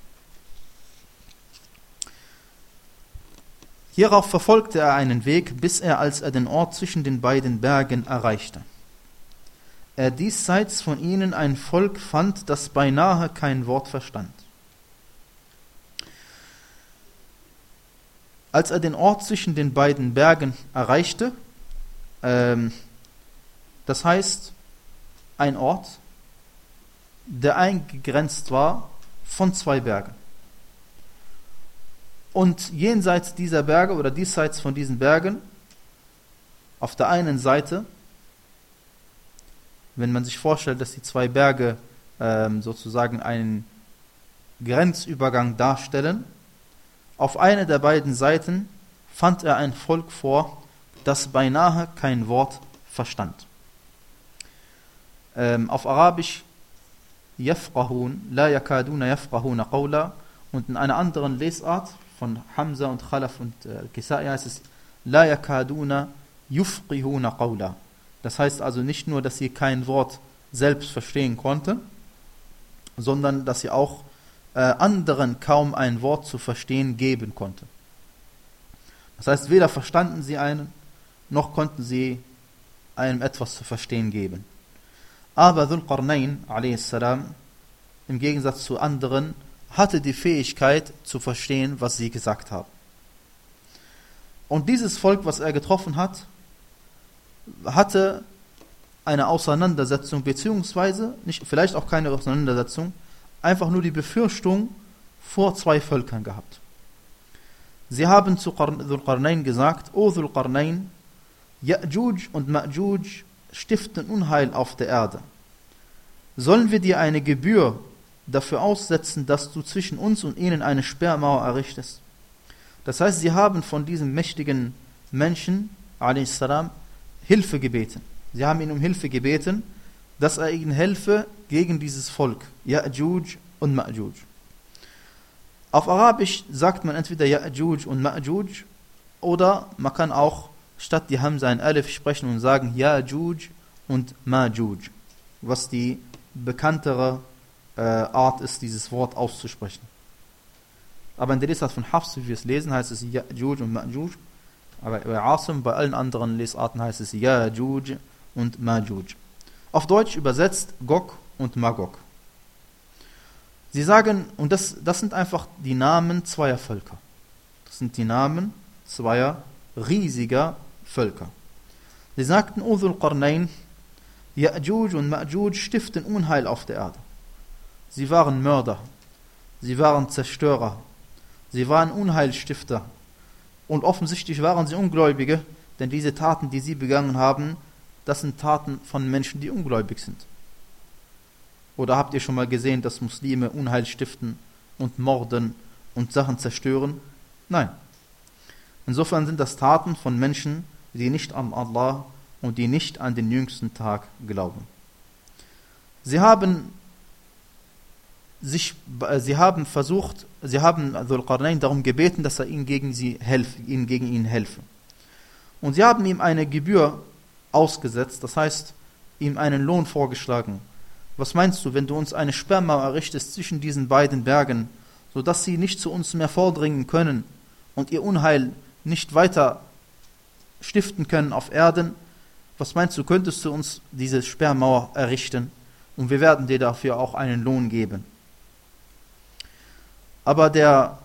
Hierauf verfolgte er einen Weg, bis er, als er den Ort zwischen den beiden Bergen erreichte, er diesseits von ihnen ein Volk fand, das beinahe kein Wort verstand. Als er den Ort zwischen den beiden Bergen erreichte, ähm, das heißt, ein Ort, der eingegrenzt war von zwei Bergen. Und jenseits dieser Berge oder diesseits von diesen Bergen, auf der einen Seite, wenn man sich vorstellt, dass die zwei Berge ähm, sozusagen einen Grenzübergang darstellen, auf einer der beiden Seiten fand er ein Volk vor, das beinahe kein Wort verstand. Ähm, auf Arabisch yafqahun, la yakaduna yafqahuna qawla, und in einer anderen Lesart von Hamza und Khalaf und äh, Kisai heißt es la yakaduna yufqihuna qawla. Das heißt also nicht nur, dass sie kein Wort selbst verstehen konnten, sondern dass sie auch äh, anderen kaum ein Wort zu verstehen geben konnten. Das heißt, weder verstanden sie einen, noch konnten sie einem etwas zu verstehen geben. Aber Dhul Qarnayn, alayhi salam, im Gegensatz zu anderen, hatte die Fähigkeit zu verstehen, was sie gesagt haben. Und dieses Volk, was er getroffen hat, hatte eine Auseinandersetzung, beziehungsweise, nicht, vielleicht auch keine Auseinandersetzung, einfach nur die Befürchtung vor zwei Völkern gehabt. Sie haben zu Dhul Qarnayn gesagt, O Dhul Qarnayn, Ya'juj und Ma'juj stiften Unheil auf der Erde. Sollen wir dir eine Gebühr dafür aussetzen, dass du zwischen uns und ihnen eine Sperrmauer errichtest? Das heißt, sie haben von diesem mächtigen Menschen, alayhi salam, Hilfe gebeten. Sie haben ihn um Hilfe gebeten, dass er ihnen helfe gegen dieses Volk, Ya'juj und Ma'juj. Auf Arabisch sagt man entweder Ya'juj und Ma'juj oder man kann auch statt die Hamza ein Alif sprechen und sagen Ya'juj und Ma'juj, was die bekanntere äh, Art ist, dieses Wort auszusprechen. Aber in der Lesart von Hafs, wie wir es lesen, heißt es Ya'juj und Ma'juj. Aber bei Asim, bei allen anderen Lesarten heißt es Ya'juj und Ma'juj. Auf Deutsch übersetzt Gog und Magog. Sie sagen, und das, das sind einfach die Namen zweier Völker. Das sind die Namen zweier riesiger Völker. Sie sagten, O Dhul Qarnayn, Ya'juj und Ma'juj stiften Unheil auf der Erde. Sie waren Mörder, sie waren Zerstörer, sie waren Unheilstifter. Und offensichtlich waren sie Ungläubige, denn diese Taten, die sie begangen haben, das sind Taten von Menschen, die ungläubig sind. Oder habt ihr schon mal gesehen, dass Muslime Unheil stiften und morden und Sachen zerstören? Nein. Insofern sind das Taten von Menschen, die nicht an Allah und die nicht an den jüngsten Tag glauben. Sie haben sich, sie haben versucht, sie haben Dhul Qarnayn darum gebeten, dass er ihnen gegen sie helfe, ihnen gegen ihn helfe. Und sie haben ihm eine Gebühr ausgesetzt, das heißt, ihm einen Lohn vorgeschlagen. Was meinst du, wenn du uns eine Sperrmauer errichtest zwischen diesen beiden Bergen, sodass sie nicht zu uns mehr vordringen können und ihr Unheil nicht weiter stiften können auf Erden? Was meinst du, könntest du uns diese Sperrmauer errichten? Und wir werden dir dafür auch einen Lohn geben. Aber der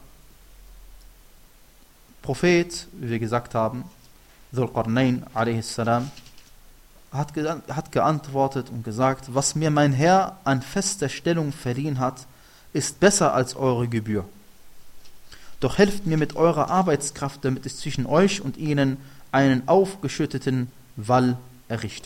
Prophet, wie wir gesagt haben, Dhul Qarnayn a.s., hat, ge hat geantwortet und gesagt, was mir mein Herr an fester Stellung verliehen hat, ist besser als eure Gebühr. Doch helft mir mit eurer Arbeitskraft, damit ich zwischen euch und ihnen einen aufgeschütteten Wall errichte.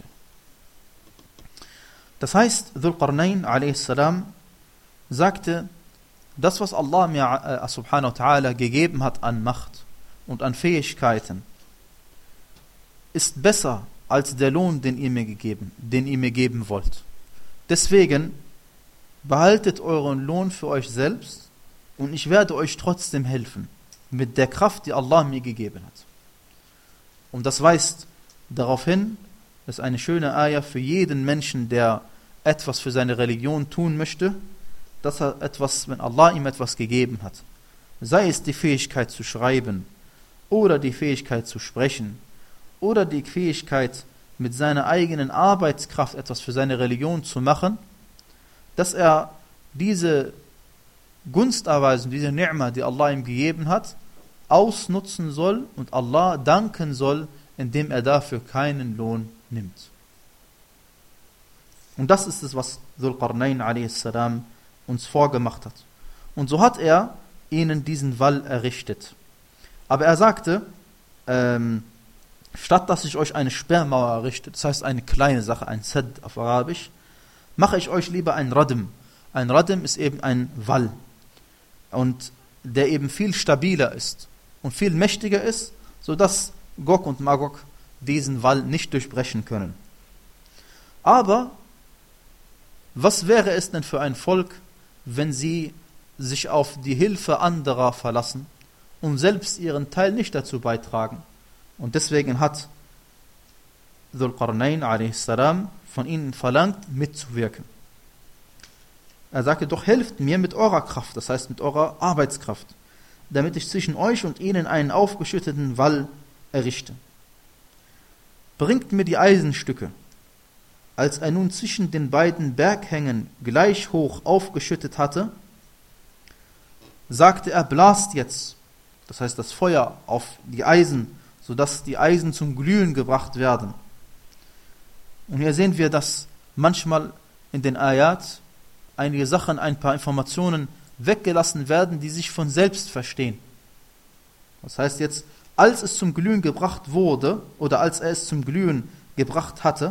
Das heißt, Dhul Qarnayn a.s. sagte, das, was Allah mir äh, subhanahu wa ta'ala gegeben hat an Macht und an Fähigkeiten, ist besser als der Lohn, den ihr mir gegeben, den ihr mir geben wollt. Deswegen behaltet euren Lohn für euch selbst und ich werde euch trotzdem helfen mit der Kraft, die Allah mir gegeben hat. Und das weist darauf hin, das ist eine schöne Ayah für jeden Menschen, der etwas für seine Religion tun möchte, dass er etwas, wenn Allah ihm etwas gegeben hat, sei es die Fähigkeit zu schreiben oder die Fähigkeit zu sprechen oder die Fähigkeit, mit seiner eigenen Arbeitskraft etwas für seine Religion zu machen, dass er diese Gunsterweisung, diese Ni'ma, die Allah ihm gegeben hat, ausnutzen soll und Allah danken soll, indem er dafür keinen Lohn nimmt. Und das ist es, was Dhul Qarnayn a.s. uns vorgemacht hat. Und so hat er ihnen diesen Wall errichtet. Aber er sagte, ähm, statt dass ich euch eine Sperrmauer errichte, das heißt eine kleine Sache, ein Sad auf Arabisch, mache ich euch lieber ein Radm. Ein Radm ist eben ein Wall. Und der eben viel stabiler ist und viel mächtiger ist, sodass Gog und Magog diesen Wall nicht durchbrechen können. Aber was wäre es denn für ein Volk, wenn sie sich auf die Hilfe anderer verlassen und selbst ihren Teil nicht dazu beitragen? Und deswegen hat Dhul Qarnayn a.s. von ihnen verlangt, mitzuwirken. Er sagte, doch helft mir mit eurer Kraft, das heißt mit eurer Arbeitskraft, damit ich zwischen euch und ihnen einen aufgeschütteten Wall errichte. Bringt mir die Eisenstücke. Als er nun zwischen den beiden Berghängen gleich hoch aufgeschüttet hatte, sagte er, blast jetzt, das heißt das Feuer auf die Eisen, sodass die Eisen zum Glühen gebracht werden. Und hier sehen wir, dass manchmal in den Ayat einige Sachen, ein paar Informationen weggelassen werden, die sich von selbst verstehen. Das heißt jetzt, als es zum Glühen gebracht wurde, oder als er es zum Glühen gebracht hatte,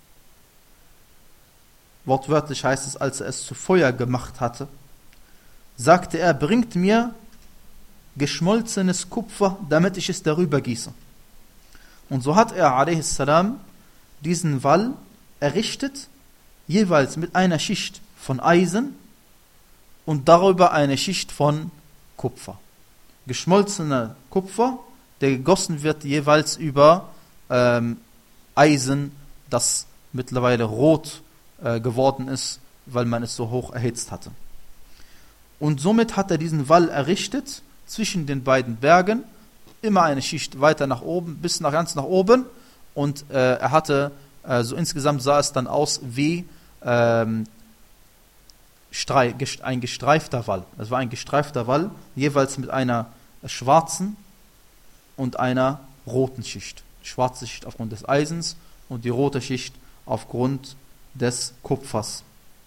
wortwörtlich heißt es, als er es zu Feuer gemacht hatte, sagte er, bringt mir geschmolzenes Kupfer, damit ich es darüber gieße. Und so hat er a.s. diesen Wall errichtet, jeweils mit einer Schicht von Eisen und darüber eine Schicht von Kupfer. Geschmolzener Kupfer, der gegossen wird jeweils über ähm, Eisen, das mittlerweile rot äh, geworden ist, weil man es so hoch erhitzt hatte. Und somit hat er diesen Wall errichtet zwischen den beiden Bergen, immer eine Schicht weiter nach oben, bis nach ganz nach oben. Und äh, er hatte, äh, so insgesamt sah es dann aus wie ähm, Strei, ein gestreifter Wall. Es war ein gestreifter Wall, jeweils mit einer schwarzen und einer roten Schicht. Die schwarze Schicht aufgrund des Eisens und die rote Schicht aufgrund des Kupfers.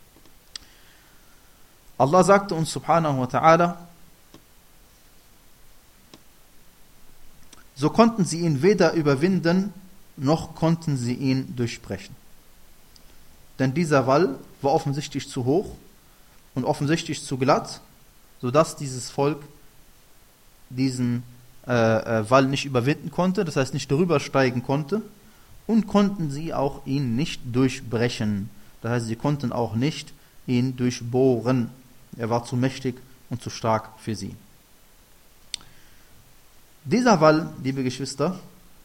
Allah sagte uns subhanahu wa ta'ala, so konnten sie ihn weder überwinden, noch konnten sie ihn durchbrechen. Denn dieser Wall war offensichtlich zu hoch und offensichtlich zu glatt, sodass dieses Volk diesen äh, äh, Wall nicht überwinden konnte, das heißt nicht darüber steigen konnte, und konnten sie auch ihn nicht durchbrechen. Das heißt, sie konnten auch nicht ihn durchbohren. Er war zu mächtig und zu stark für sie. Dieser Wall, liebe Geschwister,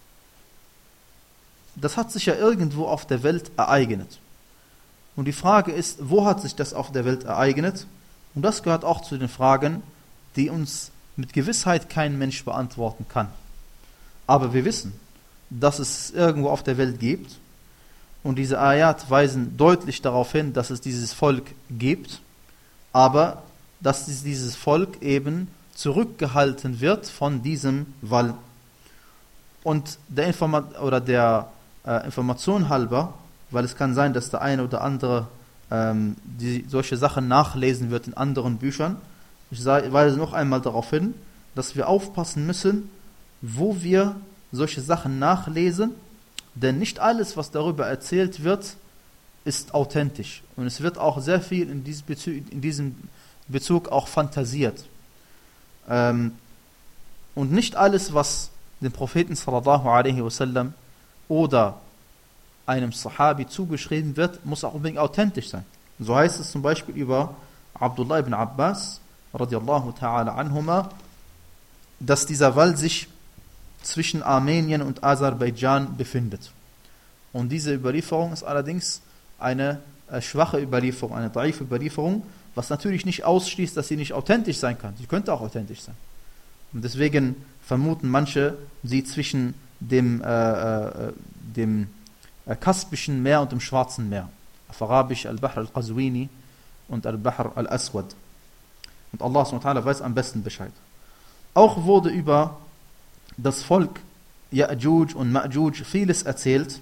das hat sich ja irgendwo auf der Welt ereignet. Und die Frage ist, wo hat sich das auf der Welt ereignet? Und das gehört auch zu den Fragen, die uns mit Gewissheit kein Mensch beantworten kann. Aber wir wissen, dass es irgendwo auf der Welt gibt. Und diese Ayat weisen deutlich darauf hin, dass es dieses Volk gibt, aber dass dieses Volk eben zurückgehalten wird von diesem Wall. Und der, Informa- oder der äh, Information halber, weil es kann sein, dass der eine oder andere ähm, die solche Sachen nachlesen wird in anderen Büchern. Ich weise noch einmal darauf hin, dass wir aufpassen müssen, wo wir solche Sachen nachlesen, denn nicht alles, was darüber erzählt wird, ist authentisch. Und es wird auch sehr viel in diesem Bezug, in diesem Bezug auch fantasiert. Ähm, und nicht alles, was dem Propheten sallallahu alaihi wasallam oder einem Sahabi zugeschrieben wird, muss auch unbedingt authentisch sein. So heißt es zum Beispiel über Abdullah ibn Abbas radiallahu ta'ala anhuma, dass dieser Wall sich zwischen Armenien und Aserbaidschan befindet. Und diese Überlieferung ist allerdings eine äh, schwache Überlieferung, eine daife Überlieferung, was natürlich nicht ausschließt, dass sie nicht authentisch sein kann. Sie könnte auch authentisch sein. Und deswegen vermuten manche, sie zwischen dem, äh, äh, dem äh, Kaspischen Meer und dem Schwarzen Meer. Auf Arabisch Al-Bahr al-Qazwini und Al-Bahr al-Aswad. Und Allah subhanahu wa ta'ala weiß am besten Bescheid. Auch wurde über das Volk Ya'juj und Ma'juj vieles erzählt.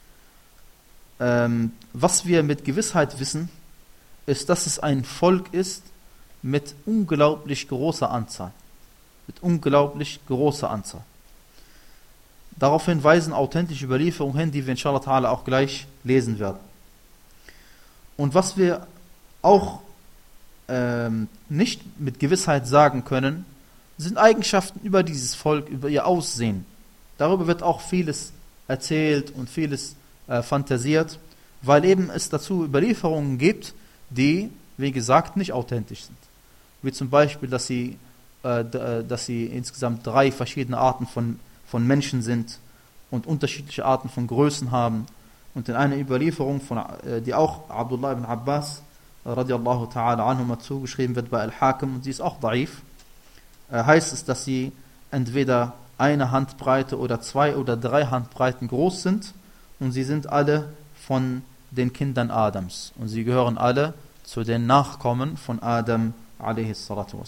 Ähm, was wir mit Gewissheit wissen, ist, dass es ein Volk ist mit unglaublich großer Anzahl. Mit unglaublich großer Anzahl. Daraufhin weisen authentische Überlieferungen hin, die wir inshallah ta'ala auch gleich lesen werden. Und was wir auch ähm, nicht mit Gewissheit sagen können, sind Eigenschaften über dieses Volk, über ihr Aussehen. Darüber wird auch vieles erzählt und vieles äh, fantasiert, weil eben es dazu Überlieferungen gibt, die, wie gesagt, nicht authentisch sind. Wie zum Beispiel, dass sie, äh, dass sie insgesamt drei verschiedene Arten von, von Menschen sind und unterschiedliche Arten von Größen haben. Und in einer Überlieferung, von, äh, die auch Abdullah ibn Abbas radiallahu ta'ala anhuma zugeschrieben wird bei Al-Hakim, und sie ist auch daif, heißt es, dass sie entweder eine Handbreite oder zwei oder drei Handbreiten groß sind, und sie sind alle von den Kindern Adams und sie gehören alle zu den Nachkommen von Adam a.s.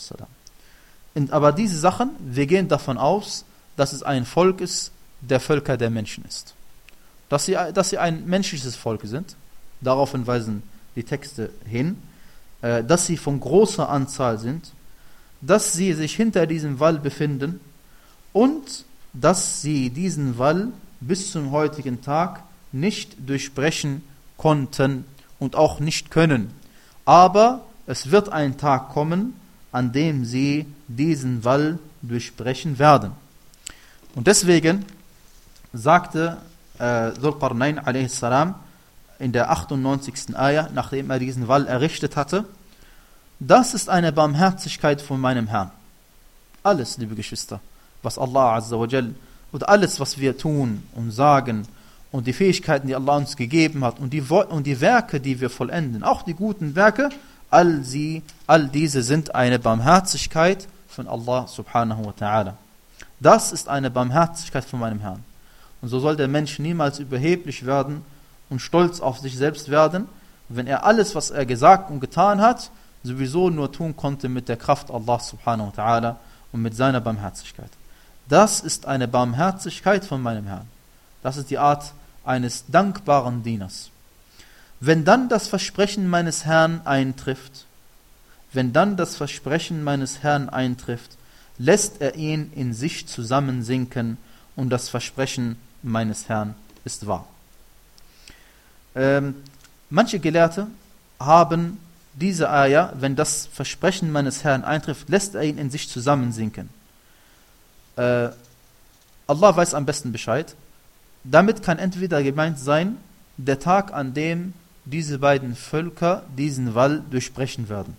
Aber diese Sachen, wir gehen davon aus, dass es ein Volk ist, der Völker der Menschen ist. Dass sie, dass sie ein menschliches Volk sind, daraufhin weisen die Texte hin, dass sie von großer Anzahl sind, dass sie sich hinter diesem Wall befinden und dass sie diesen Wall bis zum heutigen Tag nicht durchbrechen konnten und auch nicht können. Aber es wird ein Tag kommen, an dem sie diesen Wall durchbrechen werden. Und deswegen sagte äh, Dhul-Qarnayn a.s. in der achtundneunzigsten Ayah, nachdem er diesen Wall errichtet hatte: Das ist eine Barmherzigkeit von meinem Herrn. Alles, liebe Geschwister, was Allah Azza wa Jal und alles, was wir tun und sagen und die Fähigkeiten, die Allah uns gegeben hat und die, und die Werke, die wir vollenden, auch die guten Werke, all, sie, all diese sind eine Barmherzigkeit von Allah subhanahu wa ta'ala. Das ist eine Barmherzigkeit von meinem Herrn. Und so soll der Mensch niemals überheblich werden und stolz auf sich selbst werden, wenn er alles, was er gesagt und getan hat, sowieso nur tun konnte mit der Kraft Allah subhanahu wa ta'ala und mit seiner Barmherzigkeit. Das ist eine Barmherzigkeit von meinem Herrn. Das ist die Art eines dankbaren Dieners. Wenn dann das Versprechen meines Herrn eintrifft, wenn dann das Versprechen meines Herrn eintrifft, lässt er ihn in sich zusammensinken und das Versprechen meines Herrn ist wahr. Ähm, manche Gelehrte haben diese Ayah, wenn das Versprechen meines Herrn eintrifft, lässt er ihn in sich zusammensinken. Äh, Allah weiß am besten Bescheid. Damit kann entweder gemeint sein, der Tag, an dem diese beiden Völker diesen Wall durchbrechen werden.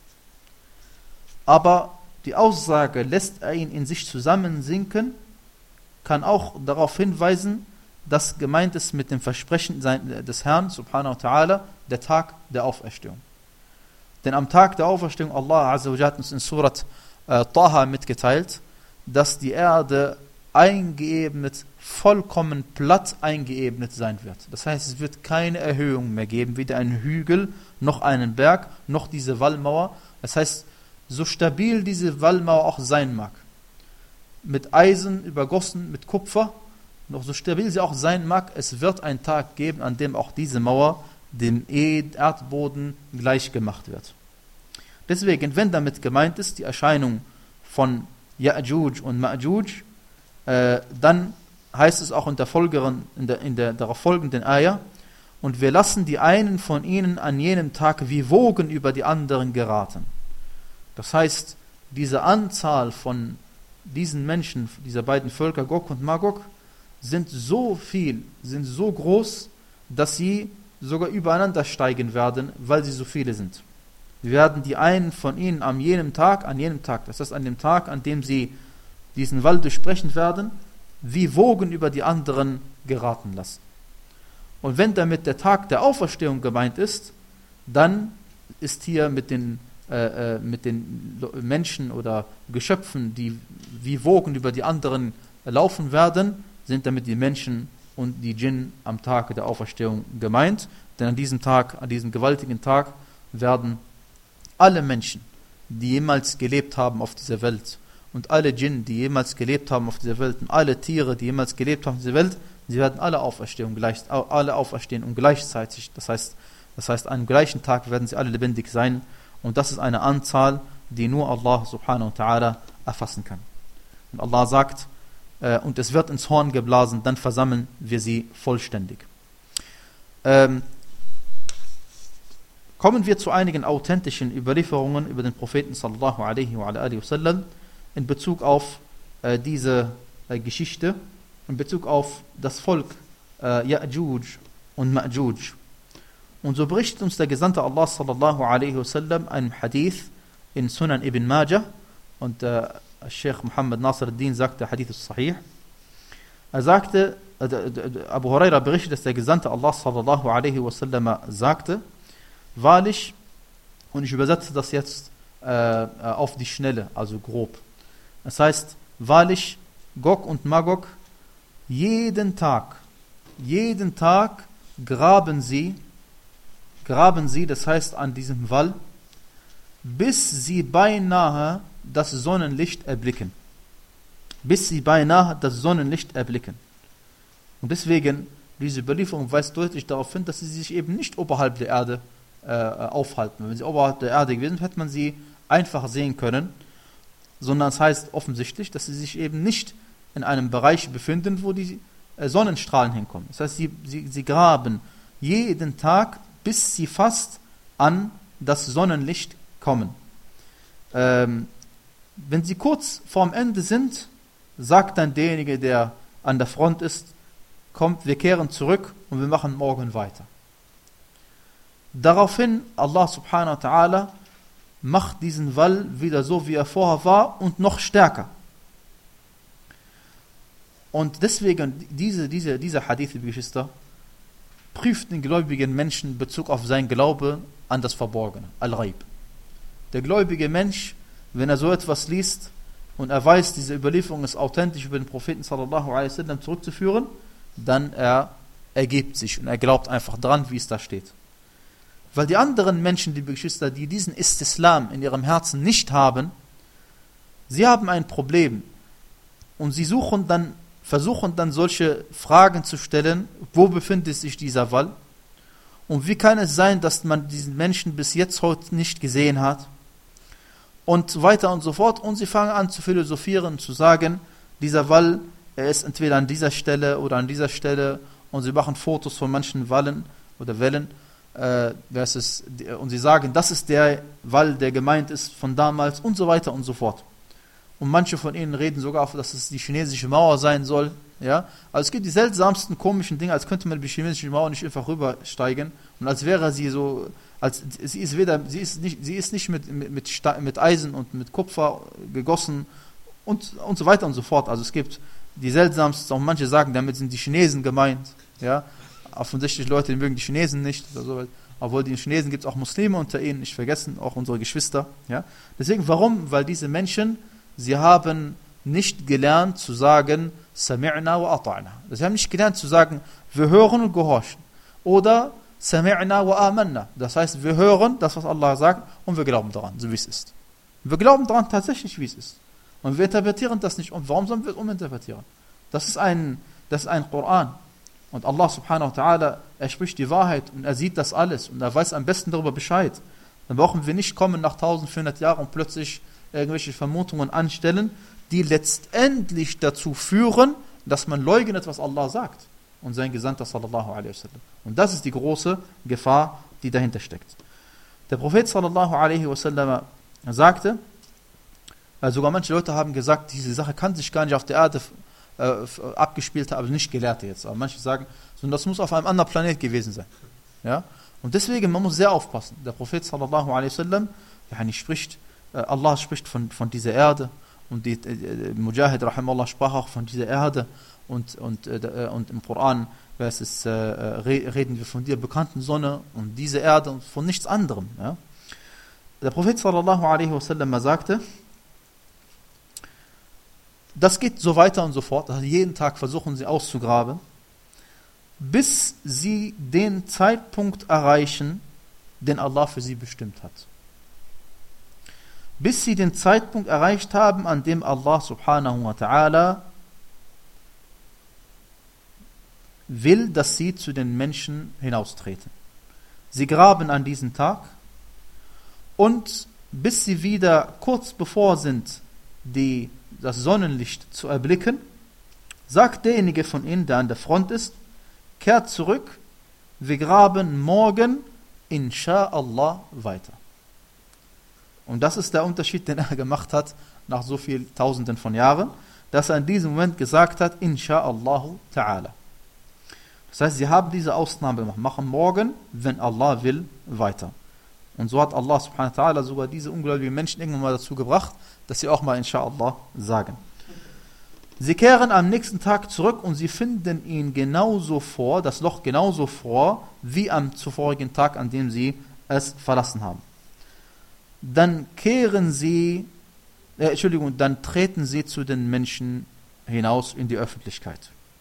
Aber die Aussage, lässt er ihn in sich zusammensinken, kann auch darauf hinweisen, dass gemeint ist mit dem Versprechen des Herrn, subhanahu wa ta'ala, der Tag der Auferstehung. Denn am Tag der Auferstehung, Allah Azza wa Jalla hat uns in Surat äh, Taha mitgeteilt, dass die Erde eingeebnet, vollkommen platt eingeebnet sein wird. Das heißt, es wird keine Erhöhung mehr geben, weder einen Hügel, noch einen Berg, noch diese Wallmauer. Das heißt, so stabil diese Wallmauer auch sein mag, mit Eisen übergossen, mit Kupfer, noch so stabil sie auch sein mag, es wird einen Tag geben, an dem auch diese Mauer dem Erdboden gleich gemacht wird. Deswegen, wenn damit gemeint ist, die Erscheinung von Ya'juj und Ma'juj, äh, dann heißt es auch in der, folgeren, in der, in der darauf folgenden Ayah, und wir lassen die einen von ihnen an jenem Tag wie Wogen über die anderen geraten. Das heißt, diese Anzahl von diesen Menschen, dieser beiden Völker, Gog und Magog, sind so viel, sind so groß, dass sie sogar übereinander steigen werden, weil sie so viele sind. Wir werden die einen von ihnen an jenem Tag, an jenem Tag, das heißt an dem Tag, an dem sie diesen Wall durchbrechen werden, wie Wogen über die anderen geraten lassen. Und wenn damit der Tag der Auferstehung gemeint ist, dann ist hier mit den, äh, mit den Menschen oder Geschöpfen, die wie Wogen über die anderen laufen werden, sind damit die Menschen und die Djinn am Tag der Auferstehung gemeint. Denn an diesem Tag, an diesem gewaltigen Tag, werden alle Menschen, die jemals gelebt haben auf dieser Welt, und alle Djinn, die jemals gelebt haben auf dieser Welt, und alle Tiere, die jemals gelebt haben auf dieser Welt, sie werden alle auferstehen, gleich, alle auferstehen und gleichzeitig, das heißt, das heißt, an dem gleichen Tag werden sie alle lebendig sein. Und das ist eine Anzahl, die nur Allah subhanahu wa ta'ala erfassen kann. Und Allah sagt, äh, und es wird ins Horn geblasen, dann versammeln wir sie vollständig. Ähm, kommen wir zu einigen authentischen Überlieferungen über den Propheten sallallahu alaihi wa alihi wasallam in Bezug auf äh, diese äh, Geschichte, in Bezug auf das Volk äh, Ya'juj und Ma'juj. Und so berichtet uns der Gesandte Allah sallallahu alaihi wasallam einen Hadith in Sunan ibn Majah, und äh, Sheikh Muhammad Nasr al-Din sagt, der Hadith ist sahih. Er sagte, äh, Abu Huraira berichtet, dass der Gesandte Allah sallallahu alaihi wasallam sagte, wahrlich, und ich übersetze das jetzt äh, auf die Schnelle, also grob. Das heißt, wahrlich, Gog und Magog, jeden Tag, jeden Tag graben sie, graben sie, das heißt an diesem Wall, bis sie beinahe das Sonnenlicht erblicken. Bis sie beinahe das Sonnenlicht erblicken. Und deswegen, diese Überlieferung weist deutlich darauf hin, dass sie sich eben nicht oberhalb der Erde äh, aufhalten. Wenn sie oberhalb der Erde gewesen wären, hätte man sie einfach sehen können, sondern es heißt offensichtlich, dass sie sich eben nicht in einem Bereich befinden, wo die äh, Sonnenstrahlen hinkommen. Das heißt, sie, sie, sie graben jeden Tag, bis sie fast an das Sonnenlicht kommen. Ähm, wenn sie kurz vorm Ende sind, sagt dann derjenige, der an der Front ist, kommt, wir kehren zurück und wir machen morgen weiter. Daraufhin, Allah subhanahu wa ta'ala macht diesen Wall wieder so, wie er vorher war, und noch stärker. Und deswegen, diese, diese, dieser Hadith, liebe Geschwister, prüft den gläubigen Menschen in Bezug auf sein Glaube an das Verborgene, Al-Ghaib. Der gläubige Mensch, wenn er so etwas liest, und er weiß, diese Überlieferung ist authentisch über den Propheten sallallahu alaihi wasallam zurückzuführen, dann er ergibt sich und er glaubt einfach dran, wie es da steht. Weil die anderen Menschen, liebe Geschwister, die diesen Istislam in ihrem Herzen nicht haben, sie haben ein Problem und sie suchen dann, versuchen dann solche Fragen zu stellen, wo befindet sich dieser Wall und wie kann es sein, dass man diesen Menschen bis jetzt heute nicht gesehen hat und so weiter und so fort, und sie fangen an zu philosophieren, zu sagen, dieser Wall, er ist entweder an dieser Stelle oder an dieser Stelle, und sie machen Fotos von manchen Wallen oder Wellen, äh, versus, und sie sagen, das ist der Wall, der gemeint ist von damals und so weiter und so fort. Und manche von ihnen reden sogar, dass es die chinesische Mauer sein soll. Ja? Also es gibt die seltsamsten komischen Dinge, als könnte man die chinesische Mauer nicht einfach rübersteigen und als wäre sie so, als sie ist weder, sie ist nicht, sie ist nicht mit, mit, mit, mit Eisen und mit Kupfer gegossen und, und so weiter und so fort. Also es gibt die seltsamsten, auch manche sagen, damit sind die Chinesen gemeint. Ja? Offensichtlich Leute, die mögen die Chinesen nicht. Also, obwohl die Chinesen gibt es auch Muslime unter ihnen, nicht vergessen, auch unsere Geschwister. Ja? Deswegen, warum? Weil diese Menschen, sie haben nicht gelernt zu sagen, Sami'na wa ata'na. Sie haben nicht gelernt zu sagen, wir hören und gehorchen. Oder Sami'na wa amanna. Das heißt, wir hören das, was Allah sagt, und wir glauben daran, so wie es ist. Wir glauben daran tatsächlich, wie es ist. Und wir interpretieren das nicht. Und warum sollen wir es uminterpretieren? Das ist ein, das ist ein Koran. Und Allah subhanahu wa ta'ala, er spricht die Wahrheit und er sieht das alles und er weiß am besten darüber Bescheid. Dann brauchen wir nicht kommen nach eintausendvierhundert Jahren und plötzlich irgendwelche Vermutungen anstellen, die letztendlich dazu führen, dass man leugnet, was Allah sagt und sein Gesandter sallallahu alaihi wasallam. Und das ist die große Gefahr, die dahinter steckt. Der Prophet sallallahu alaihi wasallam sagte, also sogar manche Leute haben gesagt, diese Sache kann sich gar nicht auf der Erde äh, abgespielt haben, also nicht Gelehrte jetzt, aber manche sagen, sondern das muss auf einem anderen Planet gewesen sein. Ja? Und deswegen, man muss sehr aufpassen. Der Prophet sallallahu alaihi wasallam, yani spricht, äh, Allah spricht von, von dieser Erde, und die äh, Mujahid rahimallah sprach auch von dieser Erde, und, und, äh, und im Koran es ist, äh, reden wir von der bekannten Sonne und dieser Erde und von nichts anderem. Ja? Der Prophet sallallahu alaihi wasallam sagte, das geht so weiter und so fort, also jeden Tag versuchen sie auszugraben, bis sie den Zeitpunkt erreichen, den Allah für sie bestimmt hat. Bis sie den Zeitpunkt erreicht haben, an dem Allah subhanahu wa ta'ala will, dass sie zu den Menschen hinaustreten. Sie graben an diesem Tag und bis sie wieder kurz bevor sind, die, das Sonnenlicht zu erblicken, sagt derjenige von ihnen, der an der Front ist, kehrt zurück, wir graben morgen insha'Allah weiter. Und das ist der Unterschied, den er gemacht hat nach so vielen Tausenden von Jahren, dass er in diesem Moment gesagt hat, insha'Allah ta'ala. Das heißt, sie haben diese Ausnahme gemacht, machen morgen, wenn Allah will, weiter. Und so hat Allah subhanahu wa ta'ala sogar diese ungläubigen Menschen irgendwann mal dazu gebracht, dass sie auch mal insha'Allah sagen. Sie kehren am nächsten Tag zurück und sie finden ihn genauso vor, das Loch genauso vor, wie am zuvorigen Tag, an dem sie es verlassen haben. Dann kehren sie, äh, Entschuldigung, dann treten sie zu den Menschen hinaus in die Öffentlichkeit.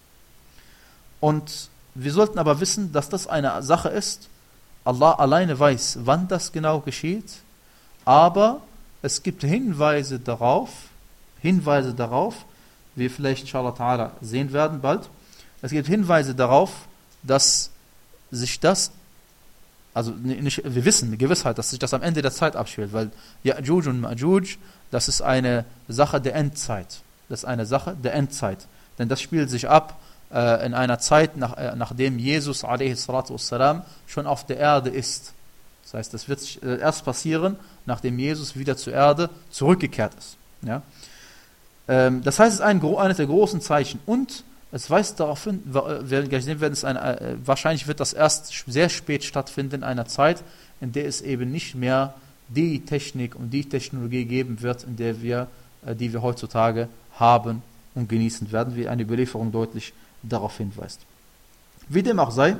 Und wir sollten aber wissen, dass das eine Sache ist, Allah alleine weiß, wann das genau geschieht, aber es gibt Hinweise darauf, Hinweise darauf, wie wir vielleicht inshallah ta'ala sehen werden bald, es gibt Hinweise darauf, dass sich das, also nicht, wir wissen eine Gewissheit, dass sich das am Ende der Zeit abspielt, weil Ya'juj und Ma'juj, das ist eine Sache der Endzeit. Das ist eine Sache der Endzeit. Denn das spielt sich ab äh, in einer Zeit, nach, äh, nachdem Jesus alaihi salatu wassalam schon auf der Erde ist. Das heißt, das wird äh, erst passieren, nachdem Jesus wieder zur Erde zurückgekehrt ist. Ja? Ähm, das heißt, es ist ein, eines der großen Zeichen. Und es weist darauf hin, wir werden gleich sehen, werden es eine, äh, wahrscheinlich wird das erst sehr spät stattfinden, in einer Zeit, in der es eben nicht mehr die Technik und die Technologie geben wird, in der wir, äh, die wir heutzutage haben und genießen werden, wie eine Überlieferung deutlich darauf hinweist. Wie dem auch sei,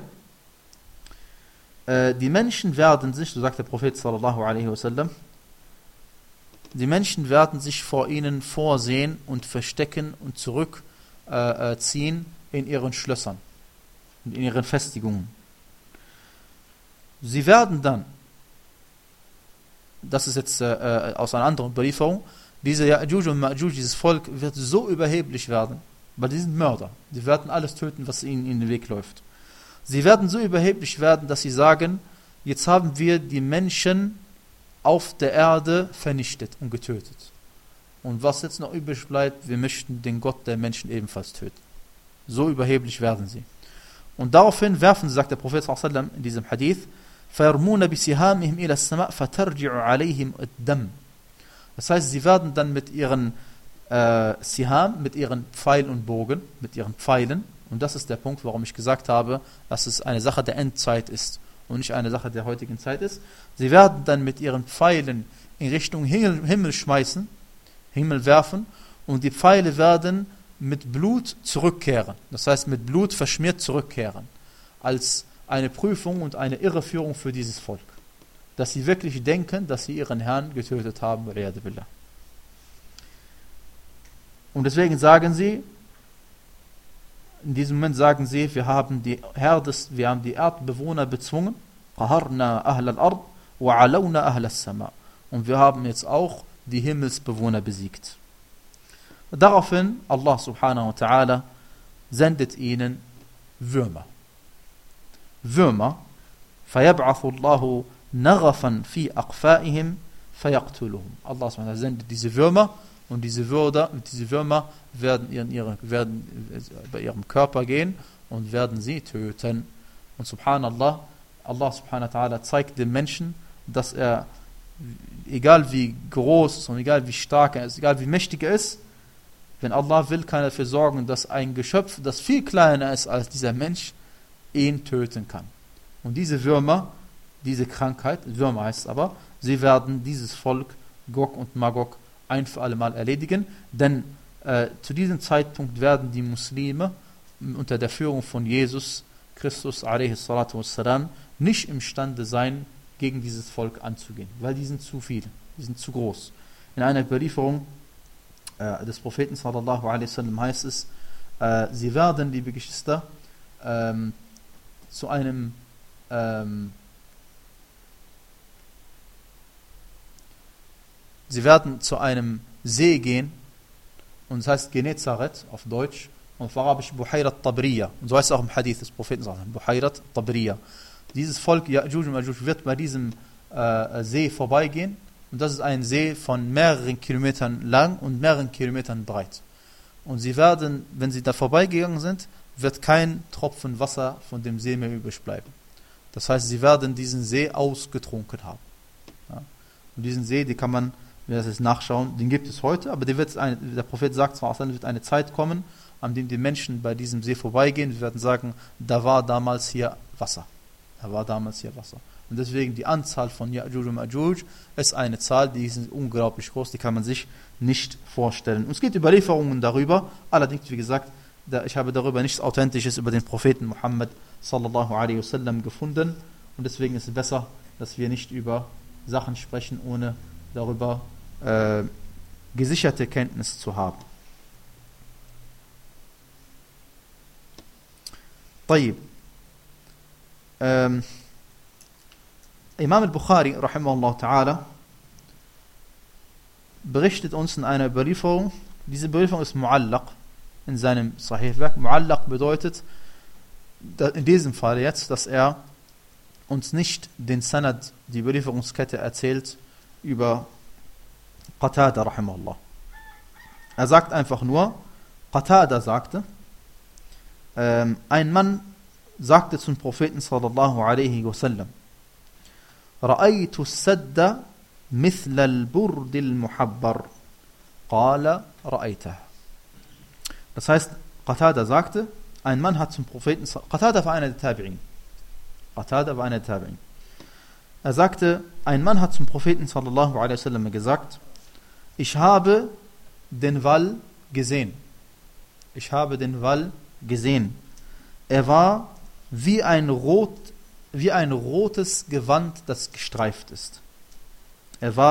äh, die Menschen werden sich, so sagt der Prophet sallallahu alaihi wasallam, die Menschen werden sich vor ihnen vorsehen und verstecken und zurückziehen äh, in ihren Schlössern und in ihren Festigungen. Sie werden dann, das ist jetzt äh, aus einer anderen Überlieferung, diese Ya'juj und Ma'juj, dieses Volk wird so überheblich werden, weil die sind Mörder. Die werden alles töten, was ihnen in den Weg läuft. Sie werden so überheblich werden, dass sie sagen, jetzt haben wir die Menschen auf der Erde vernichtet und getötet. Und was jetzt noch übrig bleibt, wir möchten den Gott der Menschen ebenfalls töten. So überheblich werden sie. Und daraufhin werfen sie, sagt der Prophet sallallahu alaihi wasallam in diesem Hadith, فَيَرْمُونَ بِسِهَامِهِمْ إِلَى السَّمَاءِ فَتَرْجِعُ عَلَيْهِمْ الدَّمْ. Das heißt, sie werden dann mit ihren äh, Siham, mit ihren Pfeil und Bogen, mit ihren Pfeilen, und das ist der Punkt, warum ich gesagt habe, dass es eine Sache der Endzeit ist und nicht eine Sache der heutigen Zeit ist. Sie werden dann mit ihren Pfeilen in Richtung Himmel, Himmel schmeißen, Himmel werfen, und die Pfeile werden mit Blut zurückkehren. Das heißt, mit Blut verschmiert zurückkehren. Als eine Prüfung und eine Irreführung für dieses Volk. Dass sie wirklich denken, dass sie ihren Herrn getötet haben. Und deswegen sagen sie, in diesem Moment sagen sie, wir haben die, Herdes, wir haben die Erdbewohner bezwungen, und wir haben jetzt auch die Himmelsbewohner besiegt. Daraufhin, Allah subhanahu wa ta'ala sendet ihnen Würmer. Würmer, فَيَبْعَثُ اللَّهُ نَغَفًا فِي أَقْفَائِهِمْ فَيَقْتُلُهُم. Allah subhanahu wa ta'ala sendet diese Würmer, und diese Würmer, diese Würmer werden, in ihre, werden bei ihrem Körper gehen und werden sie töten. Und subhanallah, Allah subhanahu wa ta'ala zeigt dem Menschen, dass er, egal wie groß und egal wie stark er ist, egal wie mächtig er ist, wenn Allah will, kann er dafür sorgen, dass ein Geschöpf, das viel kleiner ist als dieser Mensch, ihn töten kann. Und diese Würmer, diese Krankheit, Würmer heißt es aber, sie werden dieses Volk, Gog und Magog, ein für alle Mal erledigen, denn äh, zu diesem Zeitpunkt werden die Muslime unter der Führung von Jesus Christus alaihi salatu wassalam nicht imstande sein, gegen dieses Volk anzugehen, weil die sind zu viele, die sind zu groß. In einer Überlieferung äh, des Propheten sallallahu alaihi wasallam heißt es, äh, sie werden, liebe Geschwister, ähm, zu einem ähm, sie werden zu einem See gehen, und es heißt Genezareth auf Deutsch, und auf Arabisch Buhayrat Tabriya, und so heißt es auch im Hadith des Propheten, Buhayrat Tabriya. Dieses Volk Ya'juj und Ma'juj wird bei diesem äh, See vorbeigehen, und das ist ein See von mehreren Kilometern lang und mehreren Kilometern breit. Und sie werden, wenn sie da vorbeigegangen sind, wird kein Tropfen Wasser von dem See mehr übrig bleiben. Das heißt, sie werden diesen See ausgetrunken haben. Ja. Und diesen See, die kann man, wer das jetzt nachschauen, den gibt es heute, aber die wird eine, der Prophet sagt, es wird eine Zeit kommen, an dem die Menschen bei diesem See vorbeigehen, sie werden sagen, da war damals hier Wasser. Da war damals hier Wasser. Und deswegen die Anzahl von Ya'juj und Ma'juj ist eine Zahl, die ist unglaublich groß, die kann man sich nicht vorstellen. Und es gibt Überlieferungen darüber, allerdings, wie gesagt, da, ich habe darüber nichts Authentisches über den Propheten Muhammad sallallahu alaihi wasallam gefunden, und deswegen ist es besser, dass wir nicht über Sachen sprechen, ohne darüber äh, gesicherte Kenntnis zu haben. طيب. Ähm, Imam al-Bukhari rahimahullah ta'ala berichtet uns in einer Überlieferung, diese Überlieferung ist Mu'allaq in seinem Sahih-Werk. Mu'allaq bedeutet in diesem Fall jetzt, dass er uns nicht den Sanad, die Überlieferungskette erzählt über Qatada rahimahullah. Er sagt einfach nur, Qatada sagte, ähm, ein Mann sagte zum Propheten sallallahu alaihi wasallam, رأيت السد مثل البرد المحبر قال رأيته. Das heißt, Qatada sagte, ein Mann hat zum Propheten, Qatada war einer der Tabi'in. Qatada war einer der Tabi'in. Er sagte, ein Mann hat zum Propheten sallallahu alaihi wasallam gesagt, ich habe den Wall gesehen. Ich habe den Wall gesehen. Er war wie ein rot wie ein rotes Gewand, das gestreift ist. Er war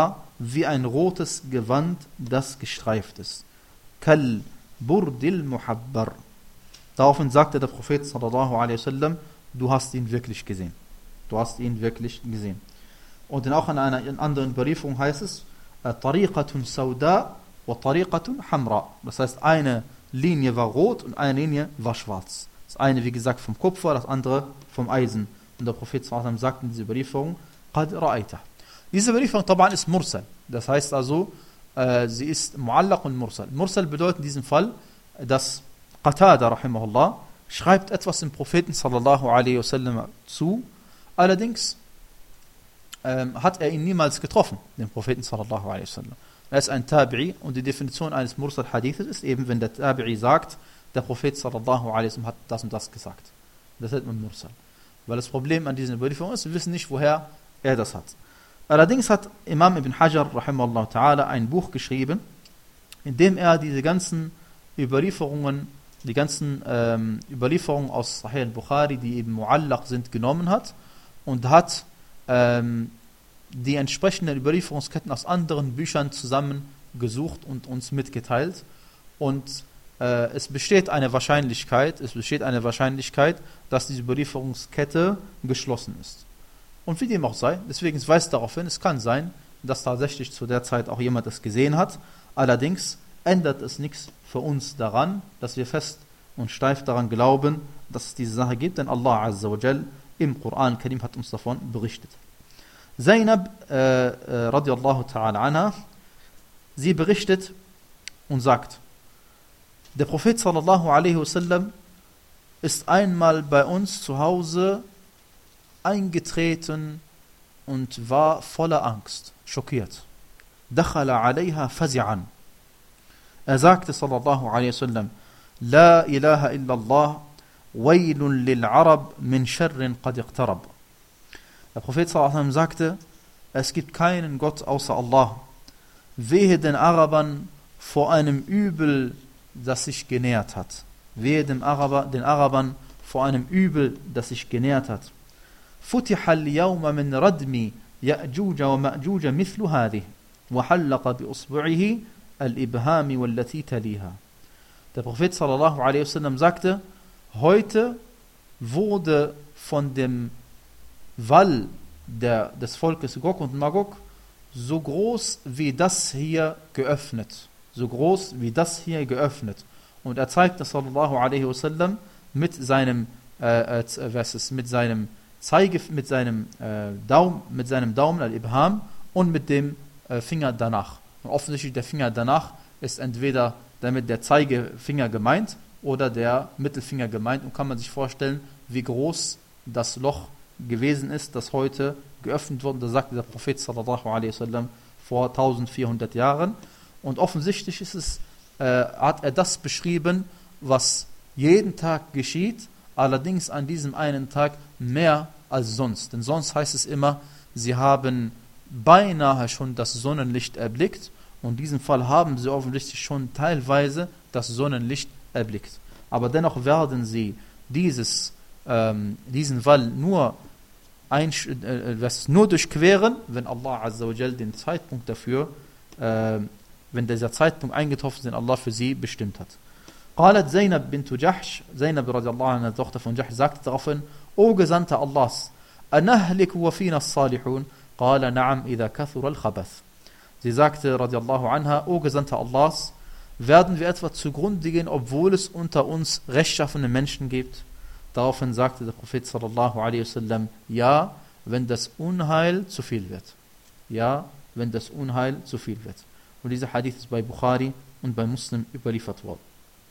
wie ein rotes Gewand, das gestreift ist. Kal burdil muhabbar. Daraufhin sagte der Prophet sallallahu alaihi wasallam, du hast ihn wirklich gesehen. Du hast ihn wirklich gesehen. Und dann auch in einer in anderen Überlieferung heißt es, Tariqatun sauda wa tariqatun hamra. Das heißt, eine Linie war rot und eine Linie war schwarz. Das eine, wie gesagt, vom Kupfer, das andere vom Eisen. Und der Prophet sallallahu alaihi wasallam sagt in dieser Überlieferung, Qad ra'ayta. Diese Überlieferung taban ist Mursal. Das heißt also, äh, sie ist Muallaq und Mursal. Mursal bedeutet in diesem Fall, dass Qatada rahimahullah schreibt etwas dem Propheten sallallahu alaihi wasallam zu. Allerdings ähm, hat er ihn niemals getroffen, den Propheten sallallahu alaihi wasallam. Er ist ein Tabi'i und die Definition eines Mursal Hadithes ist eben, wenn der Tabi'i sagt, der Prophet sallallahu alaihi wasallam hat das und das gesagt. Das nennt man Mursal. Weil das Problem an diesen Überlieferungen ist, wir wissen nicht, woher er das hat. Allerdings hat Imam Ibn Hajar rahimahullah ta'ala ein Buch geschrieben, in dem er diese ganzen Überlieferungen, die ganzen ähm, Überlieferungen aus Sahih al-Bukhari, die eben Muallaq sind, genommen hat und hat ähm, die entsprechenden Überlieferungsketten aus anderen Büchern zusammengesucht und uns mitgeteilt. Und äh, es besteht eine Wahrscheinlichkeit, es besteht eine Wahrscheinlichkeit, dass diese Überlieferungskette geschlossen ist. Und wie dem auch sei, deswegen weist darauf hin, es kann sein, dass tatsächlich zu der Zeit auch jemand es gesehen hat. Allerdings ändert es nichts für uns daran, dass wir fest und steif daran glauben, dass es diese Sache gibt, denn Allah Azza wa Jal im Koran Karim hat uns davon berichtet. Zainab äh, äh, radiallahu ta'ala anha, sie berichtet und sagt, der Prophet sallallahu alaihi wasallam ist einmal bei uns zu Hause eingetreten und war voller Angst, schockiert. Dakhala alayha fazi'an. Er sagte sallallahu alaihi wasallam, La ilaha illallah, waylun lil Arab min sharrin qad iqtarab. Der Prophet sallallahu alaihi wasallam sagte, es gibt keinen Gott außer Allah. Wehe den Arabern vor einem Übel, das sich genähert hat. Wehe dem Araber, den Arabern vor einem Übel, das sich genähert hat. فتح اليوم من ردم يأجوج ومأجوج مثل هذه وحلق بأصبعه الإبهام والتي تليها. Der Prophet sallallahu alaihi wasallam sagte, heute wurde von dem Wall der, des Volkes Gog und Magog so groß wie das hier geöffnet. So groß wie das hier geöffnet. Und er zeigte sallallahu alaihi wasallam mit seinem, äh, äh, was ist, mit seinem Zeige, mit seinem, äh, Daum, mit seinem Daumen, al-Ibham, und mit dem äh, Finger danach. Und offensichtlich der Finger danach ist entweder damit der Zeigefinger gemeint oder der Mittelfinger gemeint. Und kann man sich vorstellen, wie groß das Loch gewesen ist, das heute geöffnet wurde. Da sagte der Prophet sallallahu alaihi wasallam vor eintausendvierhundert Jahren. Und offensichtlich ist es, äh, hat er das beschrieben, was jeden Tag geschieht, allerdings an diesem einen Tag mehr als sonst. Denn sonst heißt es immer, sie haben beinahe schon das Sonnenlicht erblickt und in diesem Fall haben sie offensichtlich schon teilweise das Sonnenlicht erblickt. Aber dennoch werden sie dieses, ähm, diesen Wall nur, einsch- äh, was nur durchqueren, wenn Allah Azza wa Jal den Zeitpunkt dafür, äh, wenn dieser Zeitpunkt eingetroffen ist, den Allah für sie bestimmt hat. قالت Zainab bint Jahsh, Zainab radiallahu anha, Tochter von Jahsh, sagte daraufhin, O Gesandter Allahs, أنهلك وفينا الصالحون قال نعم إذا كثر الخبث. Sie sagte radiallahu anha, O Gesandter Allahs, werden wir etwa zugrunde gehen, obwohl es unter uns rechtschaffene Menschen gibt? Daraufhin sagte der Prophet sallallahu alaihi wasallam, ja, wenn das Unheil zu viel wird. Ja, wenn das Unheil zu viel wird. Und dieser Hadith ist bei Bukhari und bei Muslim überliefert worden.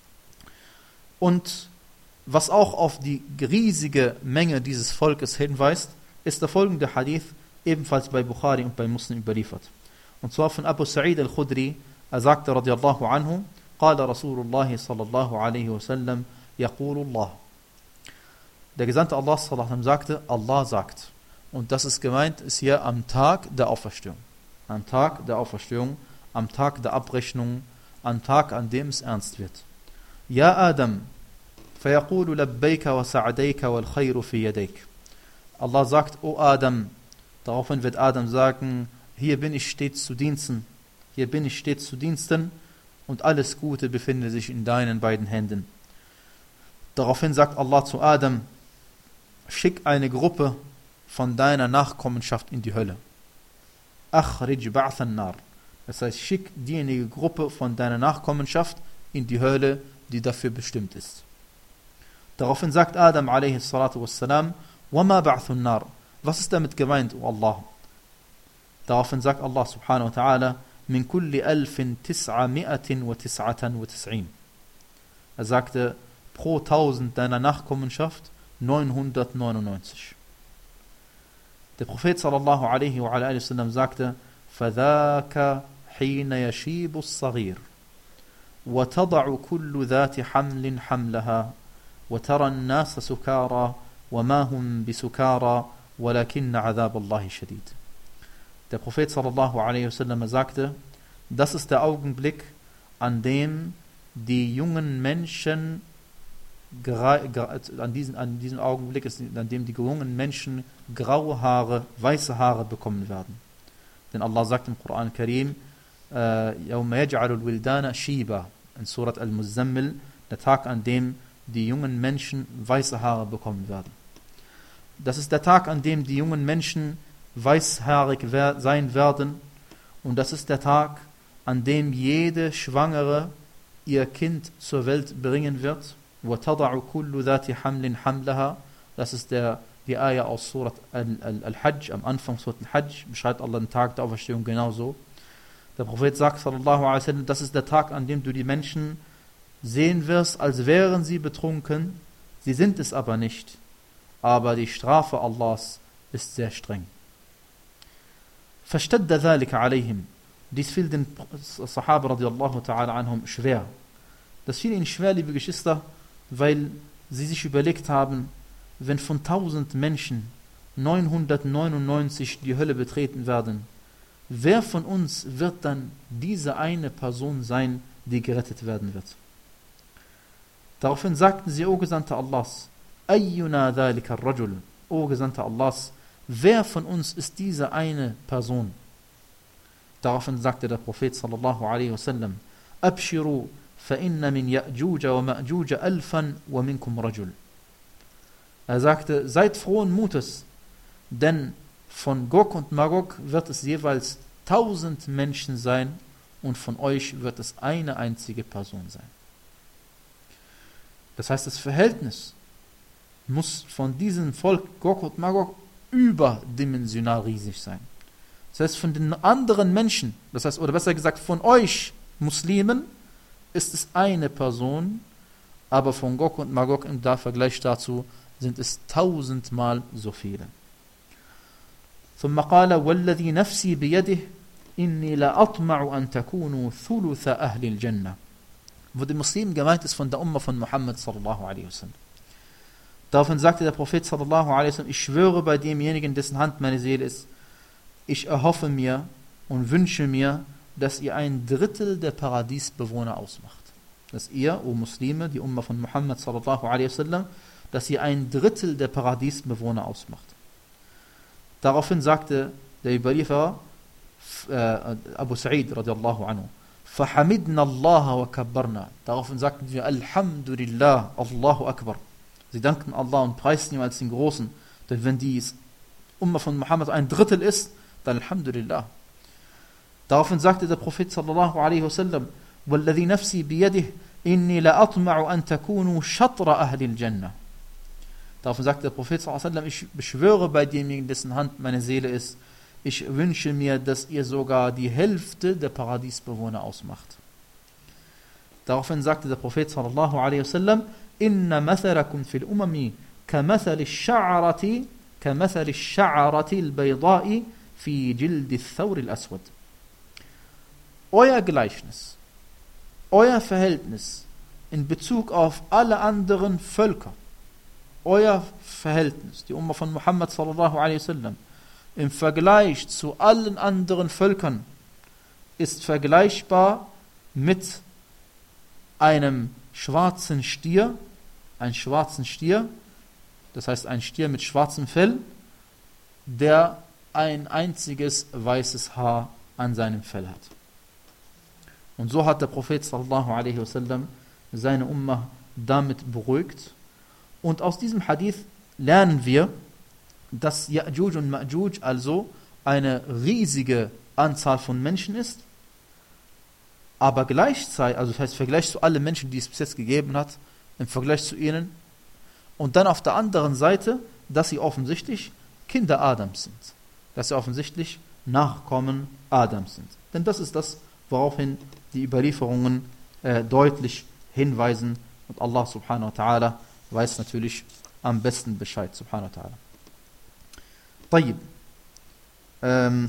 Und was auch auf die riesige Menge dieses Volkes hinweist, ist der folgende Hadith, ebenfalls bei Bukhari und bei Muslim überliefert. Und zwar von Abu Sa'id al-Khudri, er sagte radiallahu anhu, قال رسول الله صلى الله عليه وسلم يقول الله. Der Gesandte Allah sallallahu alaihi wasallam sagte, Allah sagt. Und das ist gemeint, ist hier am Tag der Auferstehung. Am Tag der Auferstehung, am Tag der Abrechnung, am Tag, an dem es ernst wird. Ja Adam, فيقول لبيك وسعديك والخير في يديك. Allah sagt, O Adam, daraufhin wird Adam sagen, hier bin ich stets zu Diensten, hier bin ich stets zu Diensten und alles Gute befindet sich in deinen beiden Händen. Daraufhin sagt Allah zu Adam, schick eine Gruppe von deiner Nachkommenschaft in die Hölle. Akhrij ba'th an-nar. Das heißt, schick diejenige Gruppe von deiner Nachkommenschaft in die Hölle, die dafür bestimmt ist. Daraufhin sagt Adam alaihi salatu wassalam, wama ba'th an-nar. Was ist damit gemeint, O Allah? Daraufhin sagt Allah subhanahu wa ta'ala, min kulli alfin tis'ami'atin wa tis'atan wa tis'in. Er sagte, pro tausend deiner Nachkommenschaft neunhundertneunundneunzig. Der Prophet sallallahu alaihi wa alaihi wasallam sagte, فَذَاكَ حِينَ يَشِيبُ الصَّغِيرُ وَتَضَعُ كُلُّ ذَاتِ حَمْلٍ حَمْلَهَا وَتَرَى النَّاسَ سُكَارَى وَمَا هُمْ بِسُكَارَى وَلَكِنَّ عَذَابَ اللَّهِ شَدِيدٌ. Der Prophet sallallahu alaihi wasallam sagte, das ist der Augenblick, an dem die jungen Menschen an diesem, an diesem Augenblick ist, an dem die jungen Menschen graue Haare, weiße Haare bekommen werden. Denn Allah sagt im Koran Karim, يَوْمَ يَجْعَلُ الْوِلْدَانَ شِيبًا, in Surat Al-Muzammil, der Tag, an dem die jungen Menschen weiße Haare bekommen werden. Das ist der Tag, an dem die jungen Menschen weißhaarig sein werden, und das ist der Tag, an dem jede Schwangere ihr Kind zur Welt bringen wird. وَتَضَعُ كُلُّ ذَاتِ حَمْلٍ حَمْلَهَا. Das ist der, die Ayah aus Surat Al-Hajj, am Anfang Surat Al-Hajj, beschreibt Allah den Tag der Auferstehung genauso. Der Prophet sagt, sallallahu alaihi wasallam, das ist der Tag, an dem du die Menschen sehen wirst, als wären sie betrunken. Sie sind es aber nicht. Aber die Strafe Allahs ist sehr streng. فَاشْتَدَّ ذَلِكَ عَلَيْهِمْ. Dies fiel den Sahaba radiallahu ta'ala anhum schwer. Das fiel ihnen schwer, liebe Geschwister, weil sie sich überlegt haben, wenn von tausend Menschen neunhundertneunundneunzig die Hölle betreten werden, wer von uns wird dann diese eine Person sein, die gerettet werden wird? Daraufhin sagten sie, O Gesandter Allahs, Ayyuna dhalika ar-rajul, O Gesandter Allahs, wer von uns ist diese eine Person? Daraufhin sagte der Prophet sallallahu alaihi wasallam, Abshiru, فَإِنَّ مِنْ يَأْجُوجَ وَمَأْجُوجَ أَلْفًا وَمِنْكُمْ رَجُلٌ. Er sagte, seid frohen Mutes, denn von Gog und Magog wird es jeweils tausend Menschen sein und von euch wird es eine einzige Person sein. Das heißt, das Verhältnis muss von diesem Volk Gog und Magog überdimensional riesig sein. Das heißt, von den anderen Menschen, das heißt, oder besser gesagt, von euch Muslimen, ist es eine Person, aber von Gog und Magog im Vergleich dazu sind es tausendmal so viele. ثم قال والذي نفسي بيده إني لأطمع أن تكونوا ثلث أهل الجنة. Wo die Muslimen gemeint ist von der Umma von Muhammad sallallahu alaihi wasallam. Daraufhin sagte der Prophet sallallahu alaihi wasallam, ich schwöre bei demjenigen, dessen Hand meine Seele ist, ich erhoffe mir und wünsche mir, dass ihr ein Drittel der Paradiesbewohner ausmacht. Dass ihr, o Muslime, die Umma von Muhammad sallallahu alaihi wasallam, dass ihr ein Drittel der Paradiesbewohner ausmacht. Daraufhin sagte der Überlieferer, äh, Abu Sa'id radiallahu anhu, فَحَمِدْنَا اللَّهَ وَكَبَّرْنَا. Daraufhin sagten wir, Alhamdulillah, Allahu Akbar. Sie dankten Allah und preisten ihn als den Großen. Denn wenn die Umma von Muhammad ein Drittel ist, dann Alhamdulillah. Daraufhin sagte der Prophet sallallahu alaihi wasallam, وَالَّذِي نَفْسِي بِيَدِهِ إِنِّي لَأَطْمَعُ أَن تَكُونُوا شَطْرَ أَهْلِ الْجَنَّةِ. Daraufhin sagte der Prophet sallallahu alaihi wasallam, ich beschwöre bei demjenigen, dessen Hand meine Seele ist, ich wünsche mir, dass ihr sogar die Hälfte der Paradiesbewohner ausmacht. Daraufhin sagte der Prophet sallallahu alaihi wasallam, إِنَّ مَثَلَكُمْ فِي الْأُمَمِ كَمَثَلِ الشَّعْرَةِ كَمَثَلِ الشَّعْرَةِ الْبَيْضَاءِ فِي جِلْدِ الثَّوْرِ الْأَسْوَدِ. Euer Gleichnis, euer Verhältnis in Bezug auf alle anderen Völker, euer Verhältnis, die Umma von Muhammad sallallahu alaihi wasallam, im Vergleich zu allen anderen Völkern ist vergleichbar mit einem schwarzen Stier, ein schwarzen Stier, das heißt ein Stier mit schwarzem Fell, der ein einziges weißes Haar an seinem Fell hat. Und so hat der Prophet sallallahu alaihi wasallam seine Ummah damit beruhigt. Und aus diesem Hadith lernen wir, dass Ya'juj und Ma'juj also eine riesige Anzahl von Menschen ist, aber gleichzeitig, also das heißt, im Vergleich zu allen Menschen, die es bis jetzt gegeben hat, im Vergleich zu ihnen, und dann auf der anderen Seite, dass sie offensichtlich Kinder Adams sind, dass sie offensichtlich Nachkommen Adams sind. Denn das ist das, woraufhin die Überlieferungen äh, deutlich hinweisen, und Allah subhanahu wa ta'ala weiß natürlich am besten Bescheid, subhanahu wa ta'ala. Tayyib. Ähm,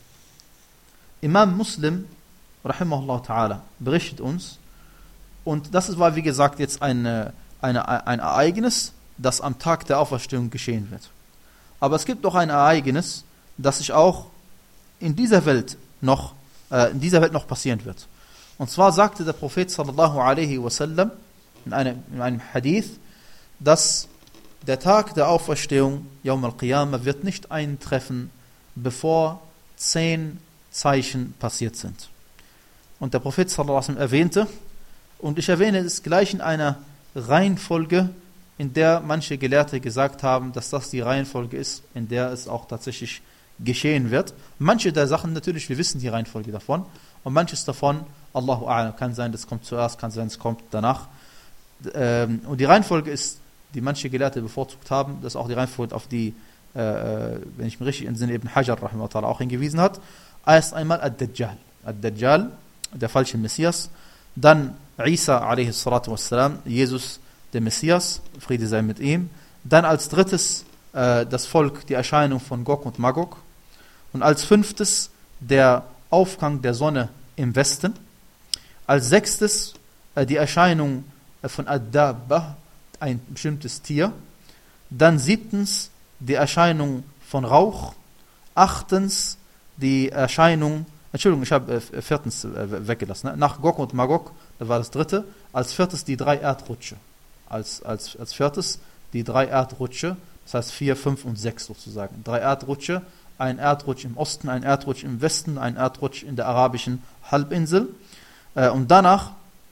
Imam Muslim, rahimahullah ta'ala, berichtet uns, und das war wie gesagt jetzt eine, eine, ein Ereignis, das am Tag der Auferstehung geschehen wird. Aber es gibt auch ein Ereignis, das sich auch in dieser Welt noch, äh, in dieser Welt noch passieren wird. Und zwar sagte der Prophet sallallahu alaihi wasallam in einem, in einem Hadith, dass der Tag der Auferstehung, Yawm al-Qiyamah, wird nicht eintreffen, bevor zehn Zeichen passiert sind. Und der Prophet sallallahu alaihi wasallam erwähnte, und ich erwähne es gleich in einer Reihenfolge, in der manche Gelehrte gesagt haben, dass das die Reihenfolge ist, in der es auch tatsächlich geschehen wird. Manche der Sachen, natürlich, wir wissen die Reihenfolge davon, und manches davon, Allahu A'lam, kann sein, das kommt zuerst, kann sein, es kommt danach. Und die Reihenfolge ist, die manche Gelehrte bevorzugt haben, das ist auch die Reihenfolge, auf die, äh, wenn ich mich richtig entsinne, Ibn Hajar rahimahullah auch hingewiesen hat. Erst einmal Ad-Dajjal, Ad-Dajjal, der falsche Messias, dann Isa alaihi salatu wassalam, Jesus, der Messias, Friede sei mit ihm, dann als drittes äh, das Volk, die Erscheinung von Gog und Magog, und als fünftes der Aufgang der Sonne im Westen, als sechstes äh, die Erscheinung äh, von Ad-Dabba, ein bestimmtes Tier, dann siebtens die Erscheinung von Rauch, achtens die Erscheinung, Entschuldigung, ich habe äh, viertens äh, weggelassen, ne? Nach Gog und Magog, das war das dritte, als viertes die drei Erdrutsche, als, als, als viertes die drei Erdrutsche, das heißt vier, fünf und sechs sozusagen, drei Erdrutsche, ein Erdrutsch im Osten, ein Erdrutsch im Westen, ein Erdrutsch in der arabischen Halbinsel, äh, und danach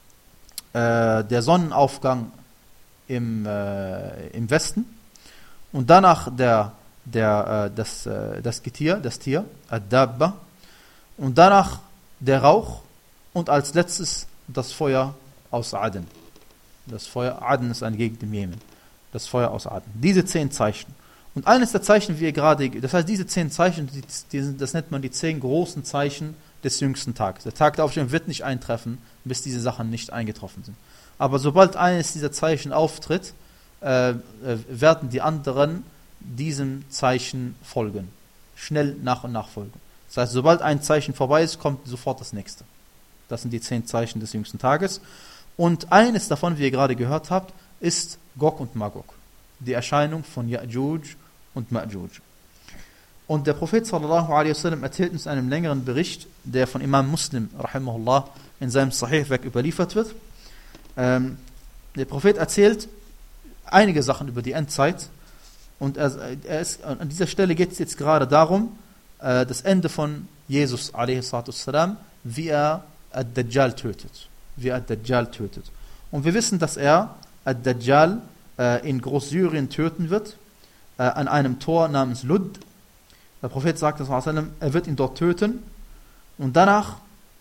äh, der Sonnenaufgang im, äh, im Westen, und danach der, der, äh, das, äh, das Getier, das Tier, Ad-Dabba, und danach der Rauch, und als letztes das Feuer aus Aden. Das Feuer, Aden ist eine Gegend im Jemen. Das Feuer aus Aden. Diese zehn Zeichen. Und eines der Zeichen, wie ihr gerade, das heißt, diese zehn Zeichen, die, die, das nennt man die zehn großen Zeichen des jüngsten Tages. Der Tag der Auferstehung wird nicht eintreffen, bis diese Sachen nicht eingetroffen sind. Aber sobald eines dieser Zeichen auftritt, äh, werden die anderen diesem Zeichen folgen. Schnell nach und nach folgen. Das heißt, sobald ein Zeichen vorbei ist, kommt sofort das nächste. Das sind die zehn Zeichen des jüngsten Tages. Und eines davon, wie ihr gerade gehört habt, ist Gog und Magog. Die Erscheinung von Ya'juj und Ma'juj. Und der Prophet sallallahu alaihi wasallam erzählt uns einen längeren Bericht, der von Imam Muslim rahimahullah in seinem Sahih-Werk überliefert wird. Ähm, der Prophet erzählt einige Sachen über die Endzeit, und er, er ist, an dieser Stelle geht es jetzt gerade darum, äh, das Ende von Jesus alaihi salatu wassalam, wie er Ad-Dajjal tötet. Wie er Ad-Dajjal tötet. Und wir wissen, dass er Ad-Dajjal äh, in Großsyrien töten wird, äh, an einem Tor namens Lud. Der Prophet sagt, er wird ihn dort töten, und danach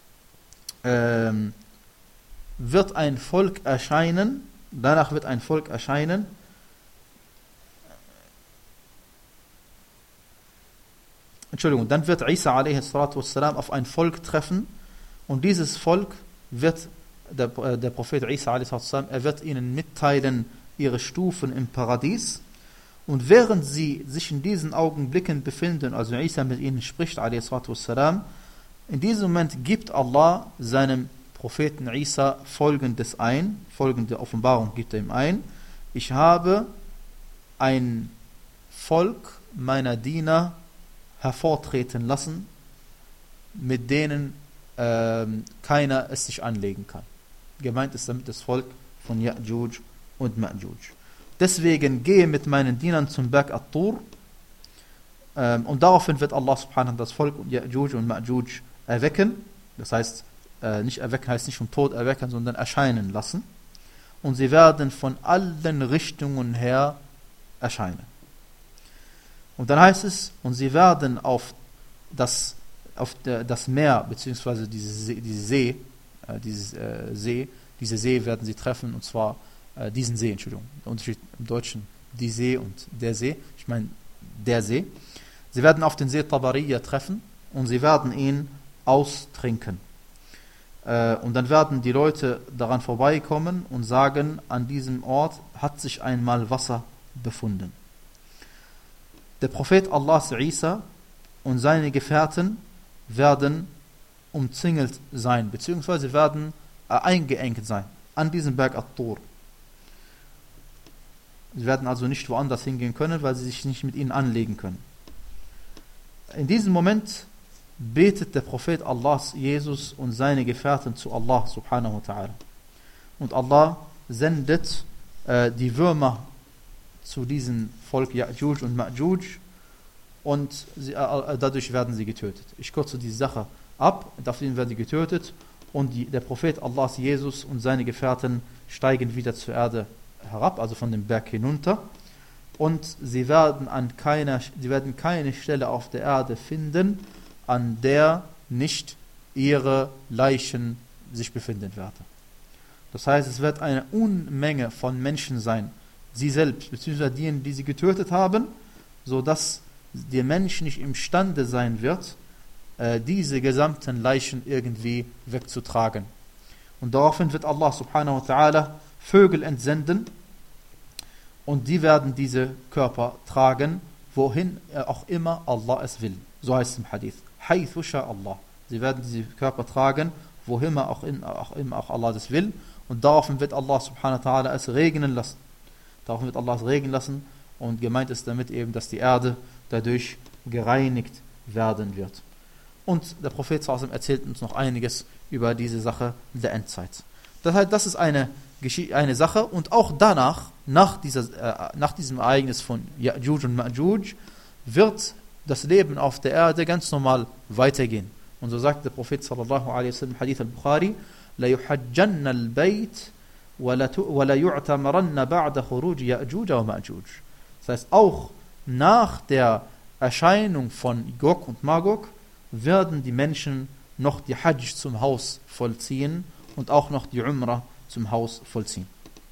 ähm, wird ein Volk erscheinen, danach wird ein Volk erscheinen, Entschuldigung, dann wird Isa alaihi salatu wassalam auf ein Volk treffen, und dieses Volk wird, der, der Prophet Isa alaihi salatu wassalam, er wird ihnen mitteilen ihre Stufen im Paradies, und während sie sich in diesen Augenblicken befinden, also Isa mit ihnen spricht alaihi salatu wassalam, in diesem Moment gibt Allah seinem Propheten Isa folgendes ein, folgende Offenbarung gibt er ihm ein: Ich habe ein Volk meiner Diener hervortreten lassen, mit denen ähm, keiner es sich anlegen kann. Gemeint ist damit das Volk von Ya'juj und Ma'juj. Deswegen gehe mit meinen Dienern zum Berg At-Tur, Ähm, und daraufhin wird Allah subhanahu wa ta'ala das Volk und Ya'juj und Ma'juj erwecken. Das heißt, äh, nicht erwecken heißt nicht vom Tod erwecken, sondern erscheinen lassen. Und sie werden von allen Richtungen her erscheinen. Und dann heißt es, und sie werden auf das, auf der, das Meer, beziehungsweise diese See, diese See, äh, dieses, äh, See, diese See werden sie treffen, und zwar äh, diesen See, Entschuldigung, der Unterschied im Deutschen, die See und der See, ich meine der See. Sie werden auf den See Tabariya treffen und sie werden ihn austrinken. Äh, und dann werden die Leute daran vorbeikommen und sagen, an diesem Ort hat sich einmal Wasser befunden. Der Prophet Allahs Isa und seine Gefährten werden umzingelt sein, beziehungsweise werden äh, eingeengt sein an diesem Berg At-Tur. Sie werden also nicht woanders hingehen können, weil sie sich nicht mit ihnen anlegen können. In diesem Moment betet der Prophet Allahs Jesus und seine Gefährten zu Allah subhanahu wa ta'ala. Und Allah sendet äh, die Würmer zu diesem Volk Ya'juj und Ma'juj und sie, äh, dadurch werden sie getötet. Ich kürze die Sache ab, dafür werden sie getötet und die, der Prophet Allahs Jesus und seine Gefährten steigen wieder zur Erde herab, also von dem Berg hinunter, und sie werden an keiner, sie werden keine Stelle auf der Erde finden, an der nicht ihre Leichen sich befinden werden. Das heißt, es wird eine Unmenge von Menschen sein, sie selbst, beziehungsweise diejenigen, die sie getötet haben, so dass der Mensch nicht imstande sein wird, äh, diese gesamten Leichen irgendwie wegzutragen. Und daraufhin wird Allah subhanahu wa ta'ala Vögel entsenden und die werden diese Körper tragen, wohin auch immer Allah es will. So heißt es im Hadith. Haythu sha Allah. Sie werden diese Körper tragen, wohin auch, in, auch immer auch Allah das will. Und daraufhin wird Allah subhanahu wa ta'ala es regnen lassen. Daraufhin wird Allah es regnen lassen. Und gemeint ist damit eben, dass die Erde dadurch gereinigt werden wird. Und der Prophet sallallahu alaihi wasallam erzählt uns noch einiges über diese Sache der Endzeit. Das heißt, das ist eine, eine Sache. Und auch danach, nach, dieser, äh, nach diesem Ereignis von Ya'juj und Ma'juj, wird das Leben auf der Erde ganz normal weitergehen. Und so sagt der Prophet sallallahu alaihi wasallam, Hadith al-Bukhari, la yuhajjanna al-bayt wa la yu'tamaranna ba'da khuruj Ya'juj wa Ma'juj. Das heißt, auch nach der Erscheinung von Gog und Magog werden die Menschen noch die Hajj zum Haus vollziehen und auch noch die Umrah zum Haus vollziehen.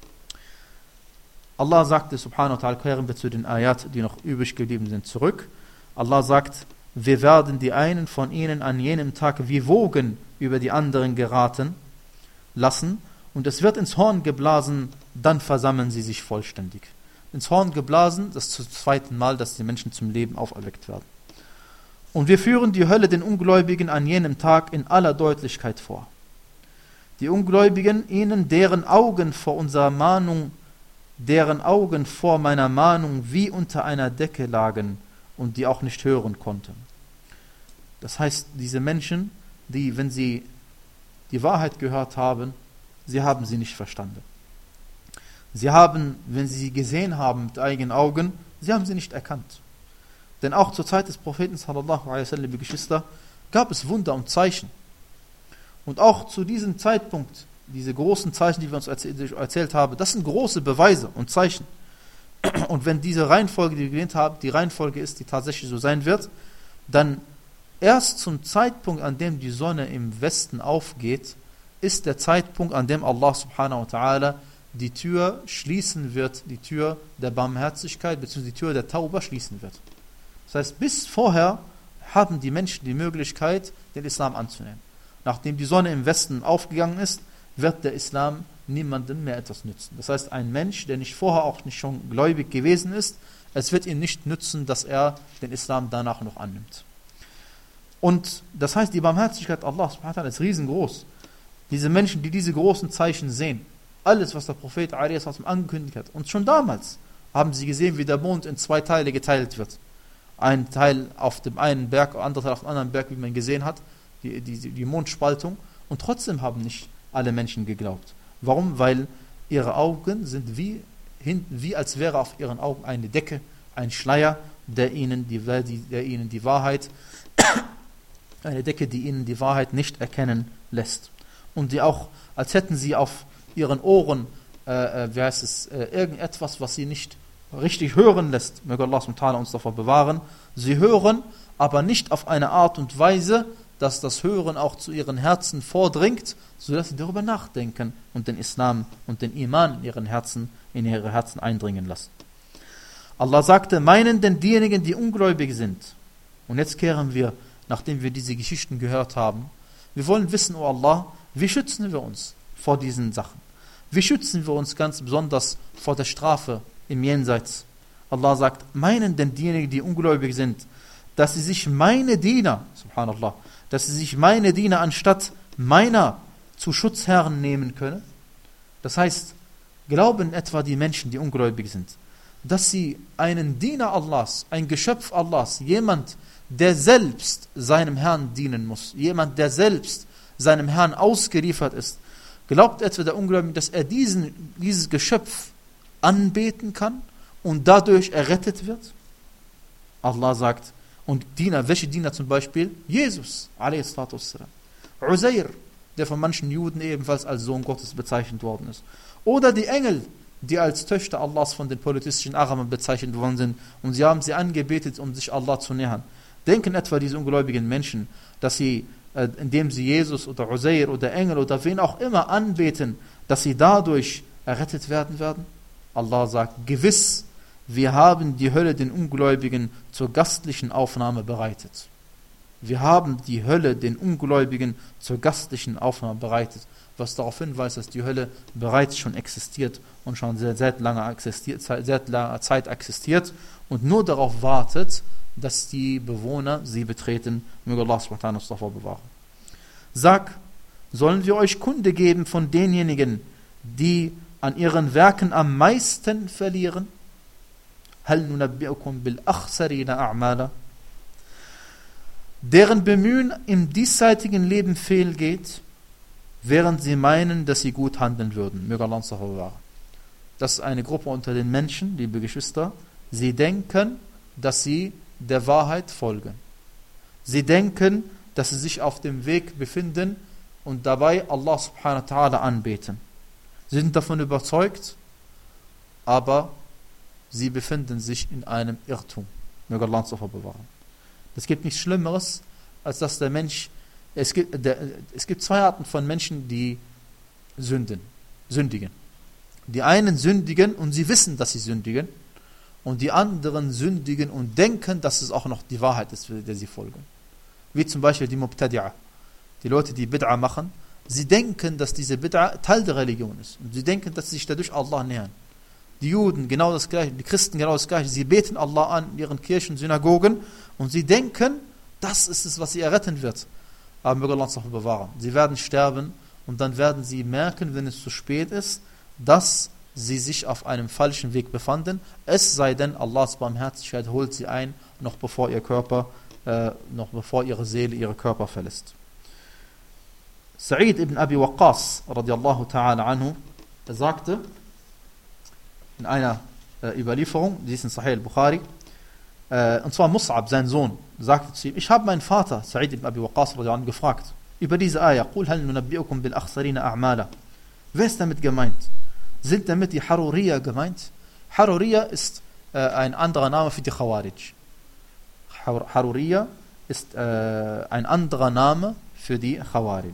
Allah sagte subhanahu wa ta'ala, kehren wir zu den Ayat, die noch übrig geblieben sind, zurück. Allah sagt, wir werden die einen von ihnen an jenem Tag wie Wogen über die anderen geraten lassen und es wird ins Horn geblasen, dann versammeln sie sich vollständig. Ins Horn geblasen, das ist zum zweiten Mal, dass die Menschen zum Leben auferweckt werden. Und wir führen die Hölle den Ungläubigen an jenem Tag in aller Deutlichkeit vor. Die Ungläubigen, ihnen, deren Augen vor unserer Mahnung, deren Augen vor meiner Mahnung wie unter einer Decke lagen und die auch nicht hören konnten. Das heißt, diese Menschen, die, wenn sie die Wahrheit gehört haben, sie haben sie nicht verstanden. Sie haben, wenn sie sie gesehen haben mit eigenen Augen, sie haben sie nicht erkannt. Denn auch zur Zeit des Propheten sallallahu alaihi wasallam, liebe Geschwister, gab es Wunder und Zeichen. Und auch zu diesem Zeitpunkt, diese großen Zeichen, die wir uns erzäh- erzählt haben, das sind große Beweise und Zeichen. Und wenn diese Reihenfolge, die wir gewählt haben, die Reihenfolge ist, die tatsächlich so sein wird, dann erst zum Zeitpunkt, an dem die Sonne im Westen aufgeht, ist der Zeitpunkt, an dem Allah subhanahu wa ta'ala die Tür schließen wird, die Tür der Barmherzigkeit bzw. die Tür der Tauba schließen wird. Das heißt, bis vorher haben die Menschen die Möglichkeit, den Islam anzunehmen. Nachdem die Sonne im Westen aufgegangen ist, wird der Islam niemandem mehr etwas nützen. Das heißt, ein Mensch, der nicht vorher auch nicht schon gläubig gewesen ist, es wird ihm nicht nützen, dass er den Islam danach noch annimmt. Und das heißt, die Barmherzigkeit Allah subhanahu wa ta'ala ist riesengroß. Diese Menschen, die diese großen Zeichen sehen, alles, was der Prophet angekündigt hat, und schon damals haben sie gesehen, wie der Mond in zwei Teile geteilt wird. Ein Teil auf dem einen Berg, ein anderer Teil auf dem anderen Berg, wie man gesehen hat, die, die, die Mondspaltung. Und trotzdem haben nicht alle Menschen geglaubt. Warum? Weil ihre Augen sind wie, wie als wäre auf ihren Augen eine Decke, ein Schleier, der ihnen die, der ihnen die Wahrheit, eine Decke, die ihnen die Wahrheit nicht erkennen lässt. Und die auch, als hätten sie auf ihren Ohren, äh, wie heißt es, äh, irgendetwas, was sie nicht richtig hören lässt. Möge Allah subhanahu wa ta'ala uns davor bewahren. Sie hören, aber nicht auf eine Art und Weise, dass das Hören auch zu ihren Herzen vordringt, sodass sie darüber nachdenken und den Islam und den Iman in ihren Herzen, in ihre Herzen eindringen lassen. Allah sagte, meinen denn diejenigen, die ungläubig sind? Und jetzt kehren wir, nachdem wir diese Geschichten gehört haben, wir wollen wissen, oh Allah, wie schützen wir uns vor diesen Sachen? Wie schützen wir uns ganz besonders vor der Strafe im Jenseits? Allah sagt, meinen denn diejenigen, die ungläubig sind, dass sie sich meine Diener, subhanallah, dass sie sich meine Diener anstatt meiner zu Schutzherren nehmen können? Das heißt, glauben etwa die Menschen, die ungläubig sind, dass sie einen Diener Allahs, ein Geschöpf Allahs, jemand, der selbst seinem Herrn dienen muss, jemand, der selbst seinem Herrn ausgeliefert ist, glaubt etwa der Ungläubige, dass er diesen, dieses Geschöpf anbeten kann und dadurch errettet wird? Allah sagt, und Diener, welche Diener zum Beispiel? Jesus, a s. Uzair, der von manchen Juden ebenfalls als Sohn Gottes bezeichnet worden ist. Oder die Engel, die als Töchter Allahs von den politischen Arabern bezeichnet worden sind, und sie haben sie angebetet, um sich Allah zu nähern. Denken etwa diese ungläubigen Menschen, dass sie, äh, indem sie Jesus oder Uzair oder Engel oder wen auch immer anbeten, dass sie dadurch errettet werden werden? Allah sagt, gewiss, wir haben die Hölle den Ungläubigen zur gastlichen Aufnahme bereitet. Wir haben die Hölle den Ungläubigen zur gastlichen Aufnahme bereitet, was darauf hinweist, dass die Hölle bereits schon existiert und schon seit, seit, langer, existiert, seit langer Zeit existiert und nur darauf wartet, dass die Bewohner sie betreten. Möge Allah subhanahu wa ta'ala uns davor bewahren. Sag, sollen wir euch Kunde geben von denjenigen, die an ihren Werken am meisten verlieren? Hal nunabbi'ukum bil akhsarina a'mala, deren Bemühen im diesseitigen Leben fehlgeht, während sie meinen, dass sie gut handeln würden. Möge Allah uns davor bewahren. Das ist eine Gruppe unter den Menschen, liebe Geschwister. Sie denken, dass sie der Wahrheit folgen. Sie denken, dass sie sich auf dem Weg befinden und dabei Allah subhanahu wa ta'ala anbeten. Sie sind davon überzeugt, aber sie befinden sich in einem Irrtum. Möge Allah uns davor bewahren. Es gibt nichts Schlimmeres, als dass der Mensch, es gibt, der, es gibt zwei Arten von Menschen, die sünden, sündigen. Die einen sündigen und sie wissen, dass sie sündigen, und die anderen sündigen und denken, dass es auch noch die Wahrheit ist, für die sie folgen. Wie zum Beispiel die Mubtadi'a, die Leute, die Bid'a machen, sie denken, dass diese Bid'a Teil der Religion ist. Und sie denken, dass sie sich dadurch Allah nähern. Die Juden genau das Gleiche, die Christen genau das Gleiche. Sie beten Allah an in ihren Kirchen, Synagogen und sie denken, das ist es, was sie erretten wird. Aber möge Allah uns noch bewahren. Sie werden sterben und dann werden sie merken, wenn es zu spät ist, dass sie sich auf einem falschen Weg befanden. Es sei denn, Allahs Barmherzigkeit holt sie ein, noch bevor ihr Körper, äh, noch bevor ihre Seele ihre Körper verlässt. Sa'id ibn Abi Waqqas radiallahu ta'ala anhu, er sagte in einer äh, Überlieferung, die ist in Sahih al-Bukhari, äh, und zwar Mus'ab, sein Sohn, sagte zu ihm, ich habe meinen Vater, Sa'id ibn Abi Waqqas radiallahu anhu, gefragt, über diese Ayah, قُلْ هَلْ نُنَبِّئُكُمْ بِالْأَخْسَرِينَ أَعْمَالًا. Wer ist damit gemeint? Sind damit die Haruriya gemeint? Haruriya ist äh, ein anderer Name für die Khawarij. Haruriya ist äh, ein anderer Name für die Khawarij.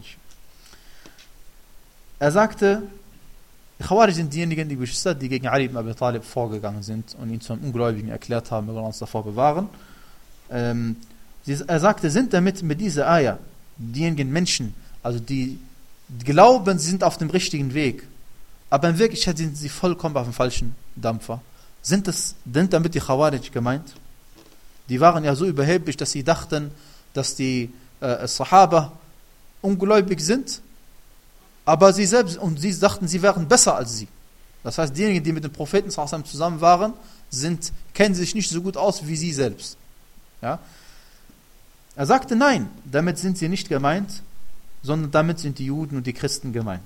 Er sagte, die Khawarij sind diejenigen, die Geschwister, die gegen Ali ibn Abi Talib vorgegangen sind und ihn zum Ungläubigen erklärt haben, wir wollen uns davor bewahren. Ähm, er sagte, sind damit mit dieser Ayah diejenigen Menschen, also die glauben, sie sind auf dem richtigen Weg, aber in Wirklichkeit sind sie vollkommen auf dem falschen Dampfer. Sind, das, sind damit die Khawarij gemeint? Die waren ja so überheblich, dass sie dachten, dass die äh, Sahaba ungläubig sind, aber sie selbst, und sie dachten, sie wären besser als sie. Das heißt, diejenigen, die mit dem Propheten zusammen waren, sind, kennen sich nicht so gut aus wie sie selbst. Ja? Er sagte, nein, damit sind sie nicht gemeint, sondern damit sind die Juden und die Christen gemeint.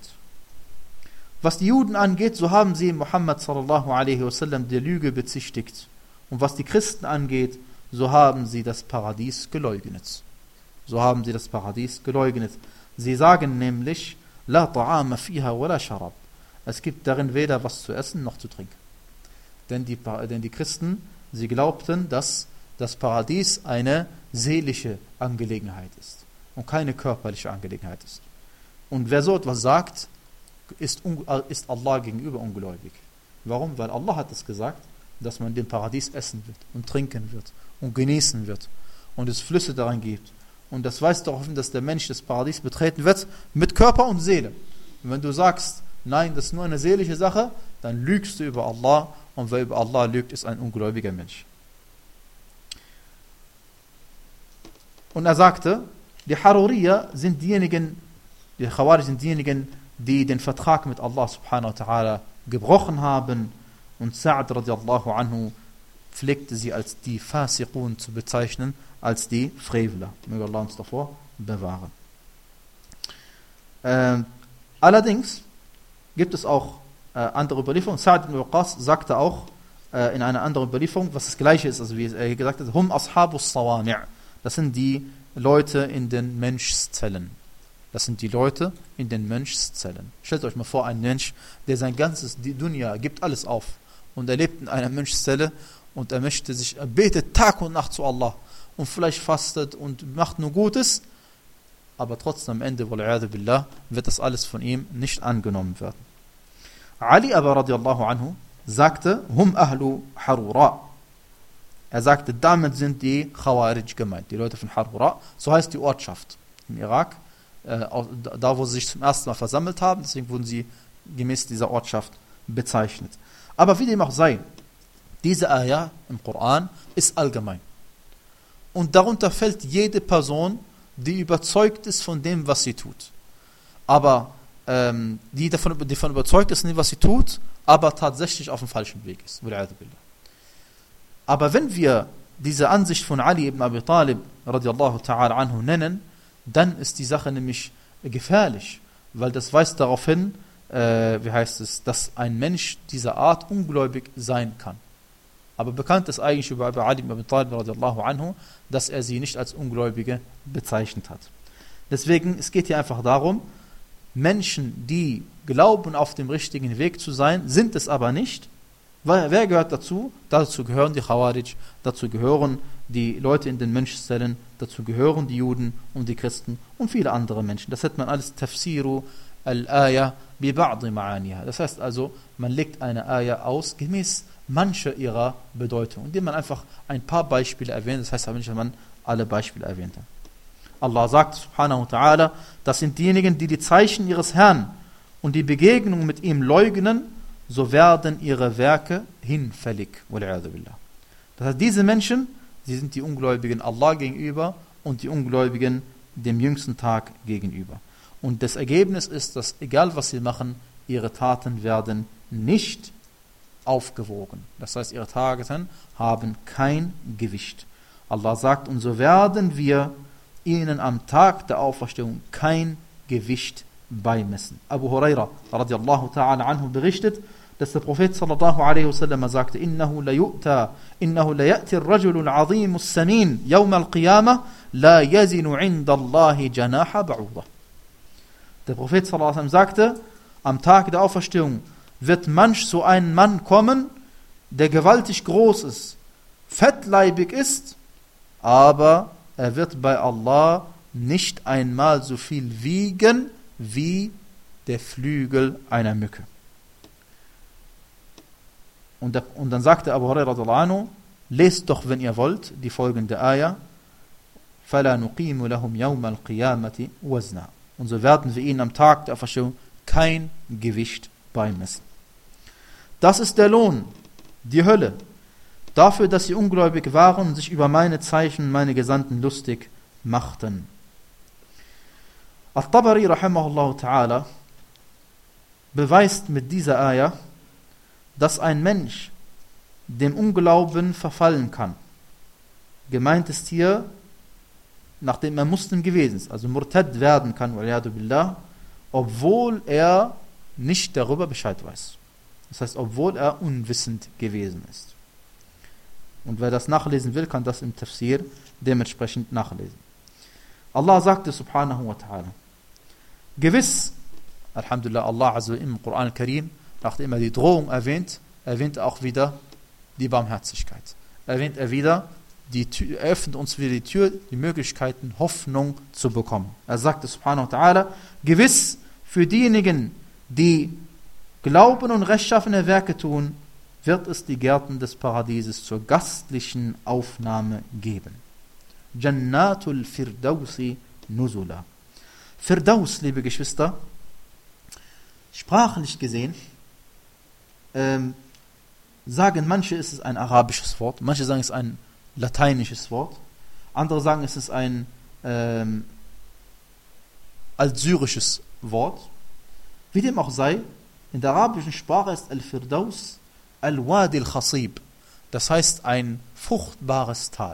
Was die Juden angeht, so haben sie Muhammad sallallahu alaihi wasallam der Lüge bezichtigt Und was die Christen angeht, so haben sie das Paradies geleugnet. So haben sie das Paradies geleugnet. Sie sagen nämlich, La ta'ama fiha wala sharab. Es gibt darin weder was zu essen noch zu trinken. Denn die, denn die Christen, sie glaubten, dass das Paradies eine seelische Angelegenheit ist und keine körperliche Angelegenheit ist. Und wer so etwas sagt, ist, ist Allah gegenüber ungläubig. Warum? Weil Allah hat es gesagt, dass man den Paradies essen wird und trinken wird und genießen wird und es Flüsse daran gibt. Und das weist darauf hin, dass der Mensch das Paradies betreten wird mit Körper und Seele. Und wenn du sagst, nein, das ist nur eine seelische Sache, dann lügst du über Allah, und wer über Allah lügt, ist ein ungläubiger Mensch. Und er sagte, die Haruriya sind diejenigen, die Khawarij sind diejenigen, die den Vertrag mit Allah subhanahu wa ta'ala gebrochen haben, und Sa'd radiallahu anhu pflegte sie als die Fasiqun zu bezeichnen, als die Frevler. Möge Allah uns davor bewahren. Ähm, allerdings gibt es auch äh, andere Überlieferungen. Sa'd ibn Waqqas sagte auch äh, in einer anderen Überlieferung, was das Gleiche ist, also wie er gesagt hat, Hum ashabus sawami'. Das sind die Leute in den Menschszellen. Das sind die Leute in den Menschszellen. Stellt euch mal vor, ein Mensch, der sein ganzes die Dunya gibt alles auf und er lebt in einer Menschszelle und er möchte sich, er betet Tag und Nacht zu Allah und vielleicht fastet und macht nur Gutes, aber trotzdem am Ende, wal'iyadu billah, wird das alles von ihm nicht angenommen werden. Ali aber radiallahu anhu sagte, Hum ahlu Harura. Er sagte, damit sind die Khawarij gemeint, die Leute von Harura. So heißt die Ortschaft im Irak, äh, da wo sie sich zum ersten Mal versammelt haben, deswegen wurden sie gemäß dieser Ortschaft bezeichnet. Aber wie dem auch sei, diese Ayah im Koran ist allgemein. Und darunter fällt jede Person, die überzeugt ist von dem, was sie tut. Aber ähm, die, davon, die davon überzeugt ist, was sie tut, aber tatsächlich auf dem falschen Weg ist. Aber wenn wir diese Ansicht von Ali ibn Abi Talib radiallahu ta'ala anhu nennen, dann ist die Sache nämlich gefährlich, weil das weist darauf hin, äh, wie heißt es, dass ein Mensch dieser Art ungläubig sein kann. Aber bekannt ist eigentlich über Ali ibn Abi Talib radiallahu anhu, dass er sie nicht als Ungläubige bezeichnet hat. Deswegen, es geht hier einfach darum, Menschen, die glauben, auf dem richtigen Weg zu sein, sind es aber nicht. Weil, wer gehört dazu? Dazu gehören die Khawarij, dazu gehören die Leute in den Menschszellen, dazu gehören die Juden und die Christen und viele andere Menschen. Das hat man alles Tafsiru al-Aya bi ba'di ma'aniha. Das heißt also, man legt eine Aya aus, gemäß mancher ihrer Bedeutung, indem man einfach ein paar Beispiele erwähnt. Das heißt aber nicht, dass man alle Beispiele erwähnt hat. Allah sagt subhanahu wa ta'ala, das sind diejenigen, die die Zeichen ihres Herrn und die Begegnung mit ihm leugnen, so werden ihre Werke hinfällig. Das heißt, diese Menschen, sie sind die Ungläubigen Allah gegenüber und die Ungläubigen dem jüngsten Tag gegenüber. Und das Ergebnis ist, dass egal was sie machen, ihre Taten werden nicht aufgewogen. Das heißt, ihre Taten haben kein Gewicht. Allah sagt, und so werden wir ihnen am Tag der Auferstehung kein Gewicht beimessen. Abu Huraira radiallahu ta'ala anhu berichtet, dass der Prophet sallallahu alaihi wasallam sagte, innahu la yu'ta, innahu la ya'ti ar-rajulu al-'azim as-samin yawm al-qiyamah la yazinu 'inda Allahi janaha ba'udah. Der Prophet sallallahu alaihi wasallam sagte, am Tag der Auferstehung wird manch so ein Mann kommen, der gewaltig groß ist, fettleibig ist, aber er wird bei Allah nicht einmal so viel wiegen wie der Flügel einer Mücke. Und, der, und dann sagte Abu Hurairah radhiyallahu anhu, lest doch, wenn ihr wollt, die folgende Ayah, فَلَا نُقِيمُ لَهُمْ يَوْمَ الْقِيَامَةِ وَزْنًا. Und so werden wir ihnen am Tag der Auferstehung kein Gewicht beimessen. Das ist der Lohn, die Hölle, dafür, dass sie ungläubig waren und sich über meine Zeichen, meine Gesandten lustig machten. At-Tabari rahimahullah ta'ala beweist mit dieser Ayah, dass ein Mensch dem Unglauben verfallen kann. Gemeint ist hier, nachdem er Muslim gewesen ist, also Murtad werden kann, billah, obwohl er nicht darüber Bescheid weiß. Das heißt, obwohl er unwissend gewesen ist. Und wer das nachlesen will, kann das im Tafsir dementsprechend nachlesen. Allah sagte subhanahu wa ta'ala, gewiss, Alhamdulillah, Allah also im Koran al-Karim, nachdem er die Drohung erwähnt, erwähnt er auch wieder die Barmherzigkeit. Erwähnt er wieder, die Tür, er öffnet uns wieder die Tür, die Möglichkeiten, Hoffnung zu bekommen. Er sagte subhanahu wa ta'ala, gewiss für diejenigen, die glauben und rechtschaffene Werke tun, wird es die Gärten des Paradieses zur gastlichen Aufnahme geben. Jannatul Firdausi Nuzula. Firdaus, liebe Geschwister, sprachlich gesehen, ähm, sagen manche, es ist ein arabisches Wort, manche sagen, es ist ein lateinisches Wort, andere sagen, es ist ein ähm, altsyrisches Wort. Wie dem auch sei, in der arabischen Sprache ist Al-Firdaus Al-Wadi Al-Khasib, das heißt ein fruchtbares Tal.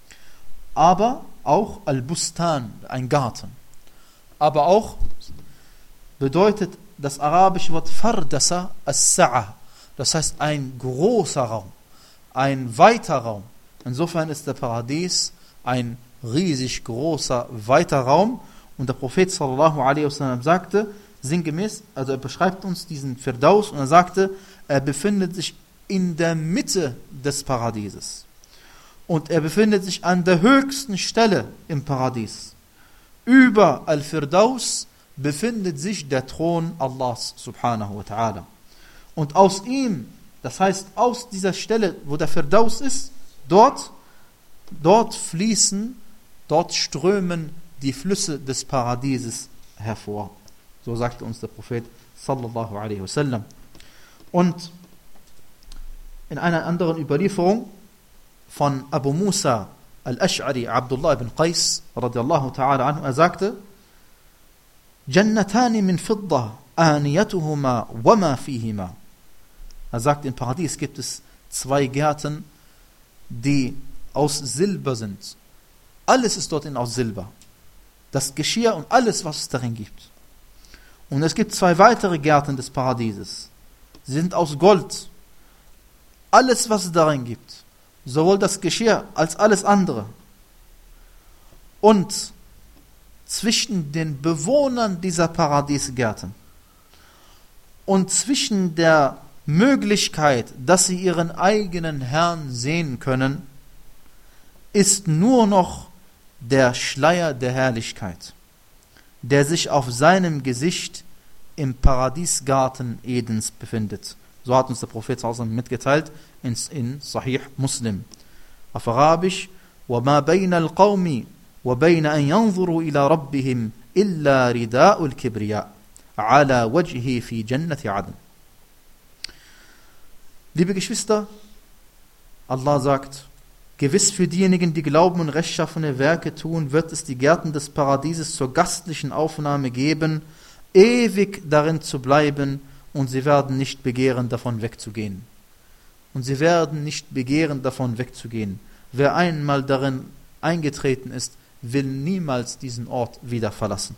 Aber auch Al-Bustan, ein Garten. Aber auch bedeutet das arabische Wort Fardasa As-Sa'a, das heißt ein großer Raum, ein weiter Raum. Insofern ist der Paradies ein riesig großer, weiter Raum. Und der Prophet sallallahu alaihi wasallam sagte, sinngemäß, also er beschreibt uns diesen Firdaus und er sagte, er befindet sich in der Mitte des Paradieses. Und er befindet sich an der höchsten Stelle im Paradies. Über Al-Firdaus befindet sich der Thron Allahs subhanahu wa ta'ala. Und aus ihm, das heißt aus dieser Stelle, wo der Firdaus ist, dort, dort fließen, dort strömen die Flüsse des Paradieses hervor. So sagte uns der Prophet sallallahu alaihi wasallam. Und in einer anderen Überlieferung von Abu Musa al-Ash'ari, Abdullah ibn Qais, radiallahu ta'ala anhu, er sagte, Jannatani min fidda, aniyatuhuma wama fihima. Er sagt, im Paradies gibt es zwei Gärten, die aus Silber sind. Alles ist dort aus Silber. Das Geschirr und alles, was es darin gibt. Und es gibt zwei weitere Gärten des Paradieses. Sie sind aus Gold. Alles, was es darin gibt. Sowohl das Geschirr als alles andere. Und zwischen den Bewohnern dieser Paradiesgärten und zwischen der Möglichkeit, dass sie ihren eigenen Herrn sehen können, ist nur noch der Schleier der Herrlichkeit, der sich auf seinem Gesicht im Paradiesgarten Edens befindet. So hat uns der Prophet sallallahu alaihi wasallam mitgeteilt in, in Sahih Muslim. Auf Arabisch, وَمَا بَيْنَ الْقَوْمِ وَبَيْنَ أَنْ يَنْظُرُوا إِلَى رَبِّهِمْ إِلَّا رِدَاءُ الْكِبْرِيَاءِ عَلَى وَجْهِهِ فِي جَنَّةِ عَدْنٍ. Liebe Geschwister, Allah sagt, gewiss für diejenigen, die glauben und rechtschaffene Werke tun, wird es die Gärten des Paradieses zur gastlichen Aufnahme geben, ewig darin zu bleiben, und sie werden nicht begehren, davon wegzugehen. Und sie werden nicht begehren, davon wegzugehen. Wer einmal darin eingetreten ist, will niemals diesen Ort wieder verlassen.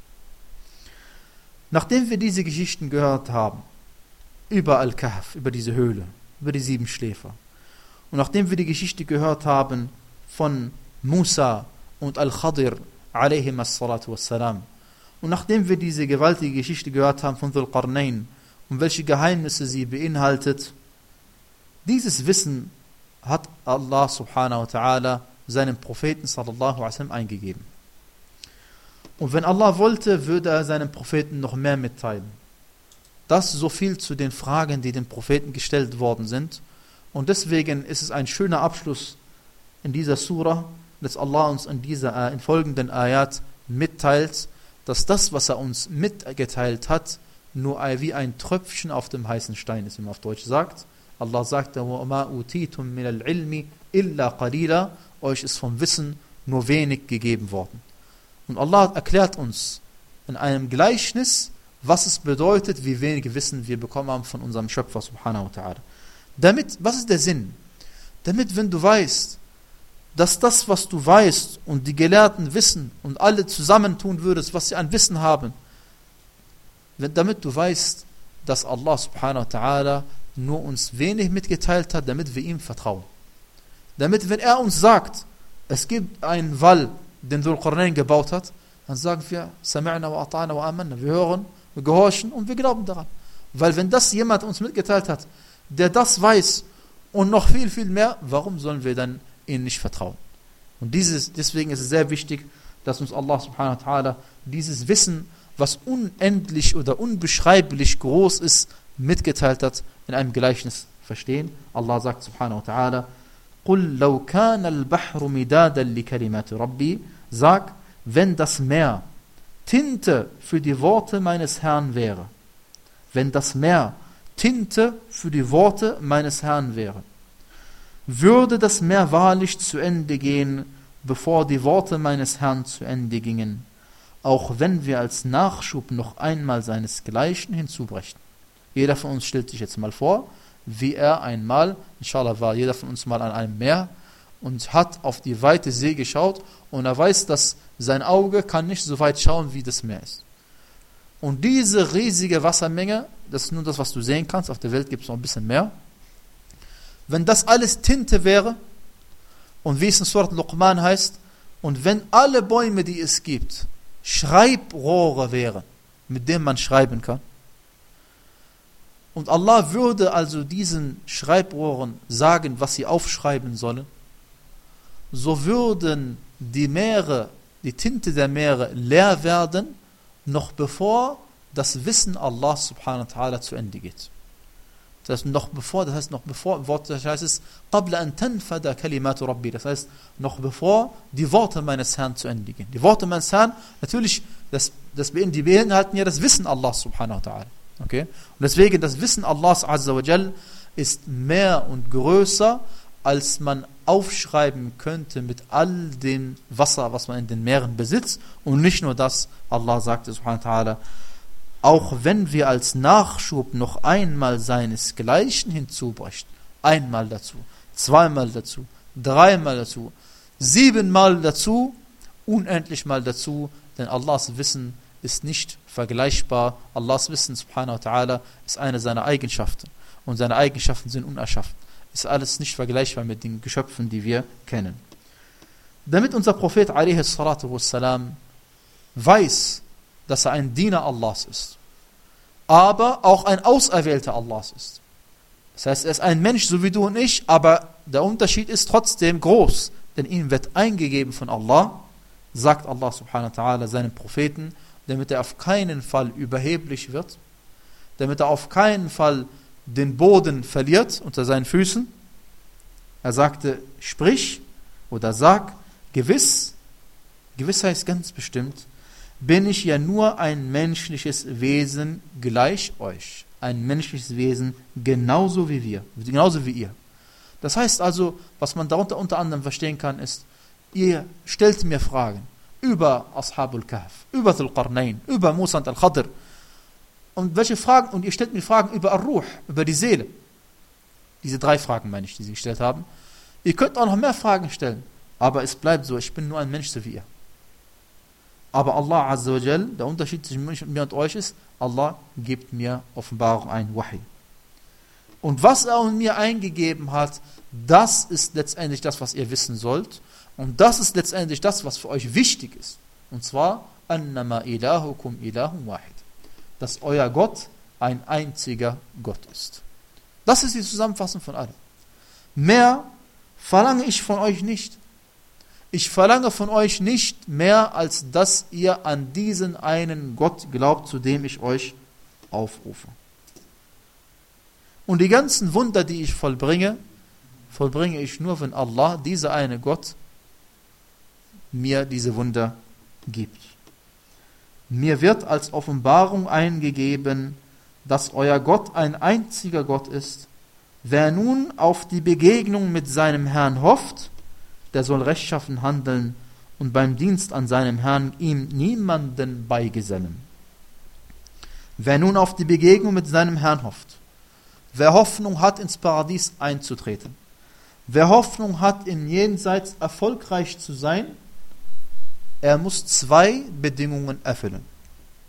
Nachdem wir diese Geschichten gehört haben, über Al-Kahf, über diese Höhle, über die sieben Schläfer, und nachdem wir die Geschichte gehört haben von Musa und Al-Khadir, alayhim as-salatu was-salam, und nachdem wir diese gewaltige Geschichte gehört haben von Dhul Qarnayn und welche Geheimnisse sie beinhaltet, dieses Wissen hat Allah subhanahu wa ta'ala seinem Propheten sallallahu alaihi wasallam eingegeben. Und wenn Allah wollte, würde er seinem Propheten noch mehr mitteilen. Das so viel zu den Fragen, die dem Propheten gestellt worden sind. Und deswegen ist es ein schöner Abschluss in dieser Surah, dass Allah uns in dieser in folgenden Ayat mitteilt, dass das, was er uns mitgeteilt hat, nur wie ein Tröpfchen auf dem heißen Stein ist, wie man auf Deutsch sagt. Allah sagte, وَمَا أُوتِيتُم مِّنَ الْعِلْمِ إِلَّا قَلِيلًا, euch ist vom Wissen nur wenig gegeben worden. Und Allah erklärt uns in einem Gleichnis, was es bedeutet, wie wenig Wissen wir bekommen haben von unserem Schöpfer subhanahu wa ta'ala. Damit, was ist der Sinn? Damit, wenn du weißt, dass das, was du weißt und die Gelehrten wissen und alle zusammentun würdest, was sie an Wissen haben, damit du weißt, dass Allah subhanahu wa ta'ala nur uns wenig mitgeteilt hat, damit wir ihm vertrauen. Damit, wenn er uns sagt, es gibt einen Wall, den Dhul Qarnayn gebaut hat, dann sagen wir, Sami'na wa ata'na wa amanna. Wir hören, wir gehorchen und wir glauben daran. Weil wenn das jemand uns mitgeteilt hat, der das weiß und noch viel, viel mehr, warum sollen wir dann ihnen nicht vertrauen? Und dieses, deswegen ist es sehr wichtig, dass uns Allah subhanahu wa ta'ala dieses Wissen, was unendlich oder unbeschreiblich groß ist, mitgeteilt hat, in einem Gleichnis verstehen. Allah sagt subhanahu wa ta'ala, قُلْ لَوْ كَانَ الْبَحْرُ مِدَادًا لِكَلِمَاتِ رَبِّي. Sag, wenn das Meer Tinte für die Worte meines Herrn wäre, wenn das Meer Tinte für die Worte meines Herrn wäre, würde das Meer wahrlich zu Ende gehen, bevor die Worte meines Herrn zu Ende gingen, auch wenn wir als Nachschub noch einmal seinesgleichen hinzubrächten. Jeder von uns stellt sich jetzt mal vor, wie er einmal, inshallah war jeder von uns mal an einem Meer und hat auf die weite See geschaut und er weiß, dass sein Auge kann nicht so weit schauen, wie das Meer ist. Und diese riesige Wassermenge, das ist nur das, was du sehen kannst, auf der Welt gibt es noch ein bisschen mehr. Wenn das alles Tinte wäre, und wie es in Surat Luqman heißt, und wenn alle Bäume, die es gibt, Schreibrohre wären, mit denen man schreiben kann, und Allah würde also diesen Schreibrohren sagen, was sie aufschreiben sollen, so würden die Meere, die Tinte der Meere leer werden, noch bevor das Wissen Allah subhanahu wa ta'ala zu Ende geht. Das heißt, noch bevor, das heißt, noch bevor, Wort, das heißt es, قَبْلَ أَن تَنْفَدَ كَلِمَاتُ رَبِّي. Das heißt, noch bevor die Worte meines Herrn zu Ende gehen. Die Worte meines Herrn, natürlich, das, das, die beinhalten ja das Wissen Allah subhanahu wa ta'ala. Okay? Und deswegen, das Wissen Allahs azza wa jal ist mehr und größer, als man aufschreiben könnte mit all dem Wasser, was man in den Meeren besitzt. Und nicht nur das, Allah sagte subhanahu wa ta'ala, auch wenn wir als Nachschub noch einmal seinesgleichen hinzubrächten, einmal dazu, zweimal dazu, dreimal dazu, siebenmal dazu, unendlich mal dazu, denn Allahs Wissen ist nicht vergleichbar. Allahs Wissen, subhanahu wa ta'ala, ist eine seiner Eigenschaften. Und seine Eigenschaften sind unerschaffen. Ist alles nicht vergleichbar mit den Geschöpfen, die wir kennen. Damit unser Prophet, alaihi salatu wassalam, weiß, dass er ein Diener Allahs ist, aber auch ein Auserwählter Allahs ist. Das heißt, er ist ein Mensch, so wie du und ich, aber der Unterschied ist trotzdem groß, denn ihm wird eingegeben von Allah, sagt Allah subhanahu wa ta'ala seinem Propheten, damit er auf keinen Fall überheblich wird, damit er auf keinen Fall den Boden verliert unter seinen Füßen. Er sagte, sprich oder sag, gewiss, gewiss heißt ganz bestimmt, bin ich ja nur ein menschliches Wesen gleich euch. Ein menschliches Wesen genauso wie wir, genauso wie ihr. Das heißt also, was man darunter unter anderem verstehen kann, ist, ihr stellt mir Fragen über Ashabul Kahf, über Dhul Qarnayn, über Musa und Al-Khadr. Und welche Fragen? Und ihr stellt mir Fragen über Ar-Ruh, über die Seele. Diese drei Fragen meine ich, die sie gestellt haben. Ihr könnt auch noch mehr Fragen stellen, aber es bleibt so, ich bin nur ein Mensch so wie ihr. Aber Allah Azza wa Jal, der Unterschied zwischen mir und euch ist, Allah gibt mir Offenbarung ein, Wahi. Und was er mir eingegeben hat, das ist letztendlich das, was ihr wissen sollt. Und das ist letztendlich das, was für euch wichtig ist. Und zwar, annama ilahukum ilahum wahid. Dass euer Gott ein einziger Gott ist. Das ist die Zusammenfassung von allem. Mehr verlange ich von euch nicht. Ich verlange von euch nicht mehr, als dass ihr an diesen einen Gott glaubt, zu dem ich euch aufrufe. Und die ganzen Wunder, die ich vollbringe, vollbringe ich nur, wenn Allah, dieser eine Gott, mir diese Wunder gibt. Mir wird als Offenbarung eingegeben, dass euer Gott ein einziger Gott ist. Wer nun auf die Begegnung mit seinem Herrn hofft, der soll rechtschaffen handeln und beim Dienst an seinem Herrn ihm niemanden beigesellen. Wer nun auf die Begegnung mit seinem Herrn hofft, wer Hoffnung hat, ins Paradies einzutreten, wer Hoffnung hat, im Jenseits erfolgreich zu sein, er muss zwei Bedingungen erfüllen.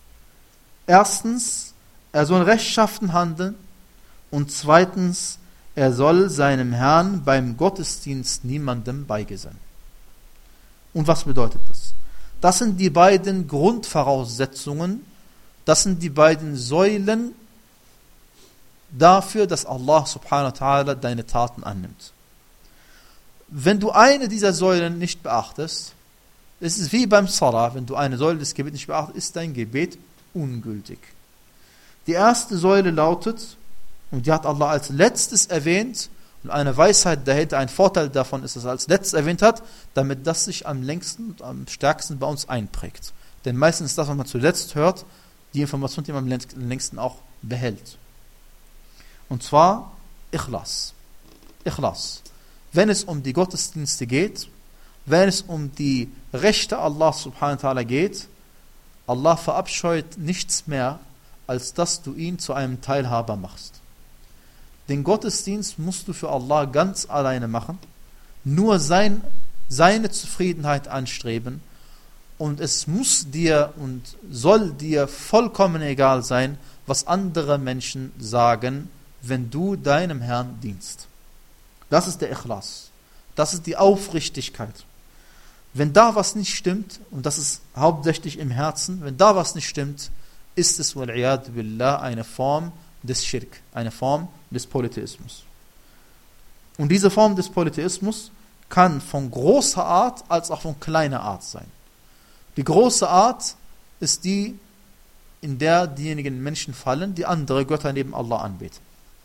Erstens, er soll rechtschaffen handeln und zweitens, er soll seinem Herrn beim Gottesdienst niemandem beigesellen. Und was bedeutet das? Das sind die beiden Grundvoraussetzungen, das sind die beiden Säulen dafür, dass Allah subhanahu wa ta'ala deine Taten annimmt. Wenn du eine dieser Säulen nicht beachtest, es ist wie beim Salah, wenn du eine Säule des Gebets nicht beachtest, ist dein Gebet ungültig. Die erste Säule lautet, und die hat Allah als letztes erwähnt, und eine Weisheit dahinter, ein Vorteil davon ist, dass er als letztes erwähnt hat, damit das sich am längsten und am stärksten bei uns einprägt. Denn meistens ist das, was man zuletzt hört, die Information, die man am längsten auch behält. Und zwar Ikhlas. Ikhlas. Wenn es um die Gottesdienste geht, wenn es um die Rechte Allah subhanahu wa ta'ala geht, Allah verabscheut nichts mehr, als dass du ihn zu einem Teilhaber machst. Den Gottesdienst musst du für Allah ganz alleine machen, nur sein, seine Zufriedenheit anstreben, und es muss dir und soll dir vollkommen egal sein, was andere Menschen sagen, wenn du deinem Herrn dienst. Das ist der Ikhlas. Das ist die Aufrichtigkeit. Wenn da was nicht stimmt, und das ist hauptsächlich im Herzen, wenn da was nicht stimmt, ist es wal-iyad billah eine Form des Schirk, eine Form des Polytheismus. Und diese Form des Polytheismus kann von großer Art als auch von kleiner Art sein. Die große Art ist die, in der diejenigen Menschen fallen, die andere Götter neben Allah anbeten.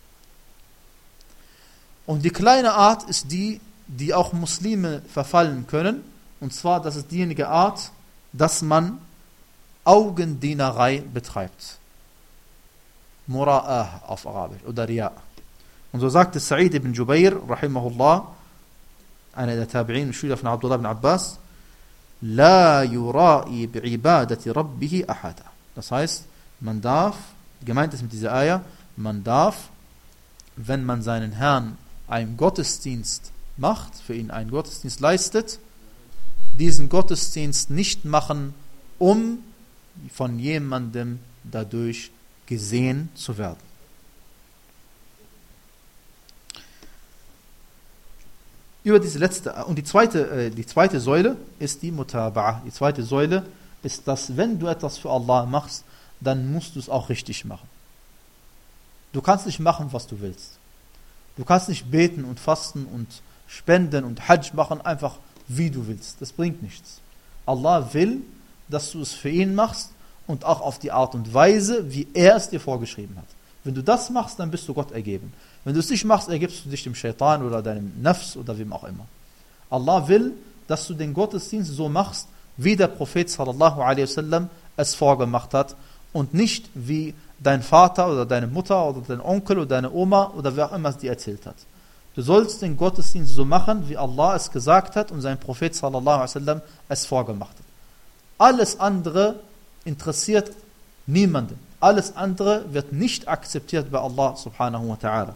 Und die kleine Art ist die, die auch Muslime verfallen können, und zwar, das ist diejenige Art, dass man Augendienerei betreibt. Mura'ah auf Arabisch oder Riya. Und so sagte Sa'id ibn Jubair, rahimahullah, einer der Tabi'in und Schüler von Abdullah ibn Abbas, La yura'i bi'ibadati rabbihi ahada. Das heißt, man darf, gemeint ist mit dieser Ayah, man darf, wenn man seinen Herrn einen Gottesdienst macht, für ihn einen Gottesdienst leistet, diesen Gottesdienst nicht machen, um von jemandem dadurch gesehen zu werden. Über diese letzte, und die zweite, die zweite Säule ist die Mutaba'ah. Die zweite Säule ist, dass wenn du etwas für Allah machst, dann musst du es auch richtig machen. Du kannst nicht machen, was du willst. Du kannst nicht beten und fasten und spenden und Hajj machen, einfach wie du willst. Das bringt nichts. Allah will, dass du es für ihn machst und auch auf die Art und Weise, wie er es dir vorgeschrieben hat. Wenn du das machst, dann bist du Gott ergeben. Wenn du es nicht machst, ergibst du dich dem Shaitan oder deinem Nafs oder wem auch immer. Allah will, dass du den Gottesdienst so machst, wie der Prophet sallallahu alaihi wasallam es vorgemacht hat und nicht wie dein Vater oder deine Mutter oder dein Onkel oder deine Oma oder wer auch immer es dir erzählt hat. Du sollst den Gottesdienst so machen, wie Allah es gesagt hat und sein Prophet sallallahu alaihi wasallam es vorgemacht hat. Alles andere interessiert niemanden. Alles andere wird nicht akzeptiert bei Allah subhanahu wa ta'ala.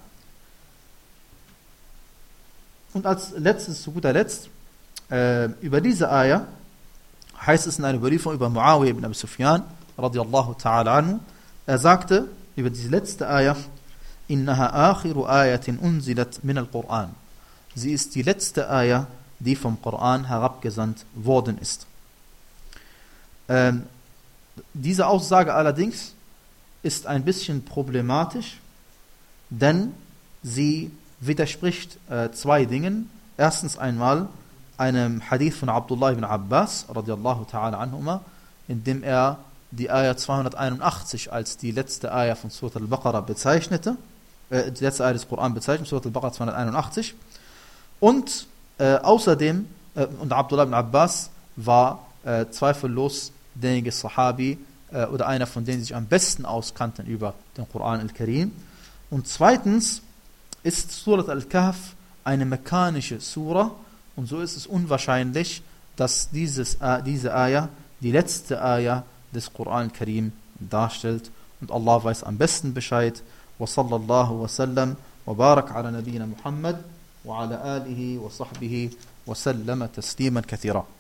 Und als letztes, zu guter Letzt, äh, über diese Ayah heißt es in einer Überlieferung über Muawiyah ibn Abi Sufyan, radiyallahu ta'ala anhu, er sagte über diese letzte Ayah, Innaha akhiru ayatin unzilat min al-Quran. Sie ist die letzte Ayah, die vom Koran herabgesandt worden ist. Ähm, diese Aussage allerdings ist ein bisschen problematisch, denn sie widerspricht äh, zwei Dingen. Erstens einmal einem Hadith von Abdullah ibn Abbas, radiyallahu ta'ala anhuma, in dem er die Ayah zweihunderteinundachtzig als die letzte Ayah von Surat al-Baqarah bezeichnete, äh, die letzte Ayah des Koran bezeichnet, Surat al-Baqarah zweihunderteinundachtzig. Und äh, außerdem, äh, und Abdullah ibn Abbas war äh, zweifellos derjenige Sahabi äh, oder einer von denen, die sich am besten auskannten über den Koran al-Karim. Und zweitens ist Surat al-Kahf eine mekkanische Surah und so ist es unwahrscheinlich, dass dieses, äh, diese Ayah die letzte Ayah des Koran al-Karim darstellt. Und Allah weiß am besten Bescheid. Wa sallallahu wa sallam wa barak ala nabiyina Muhammad wa ala alihi wa sahbihi wa sallama tasliman kathira.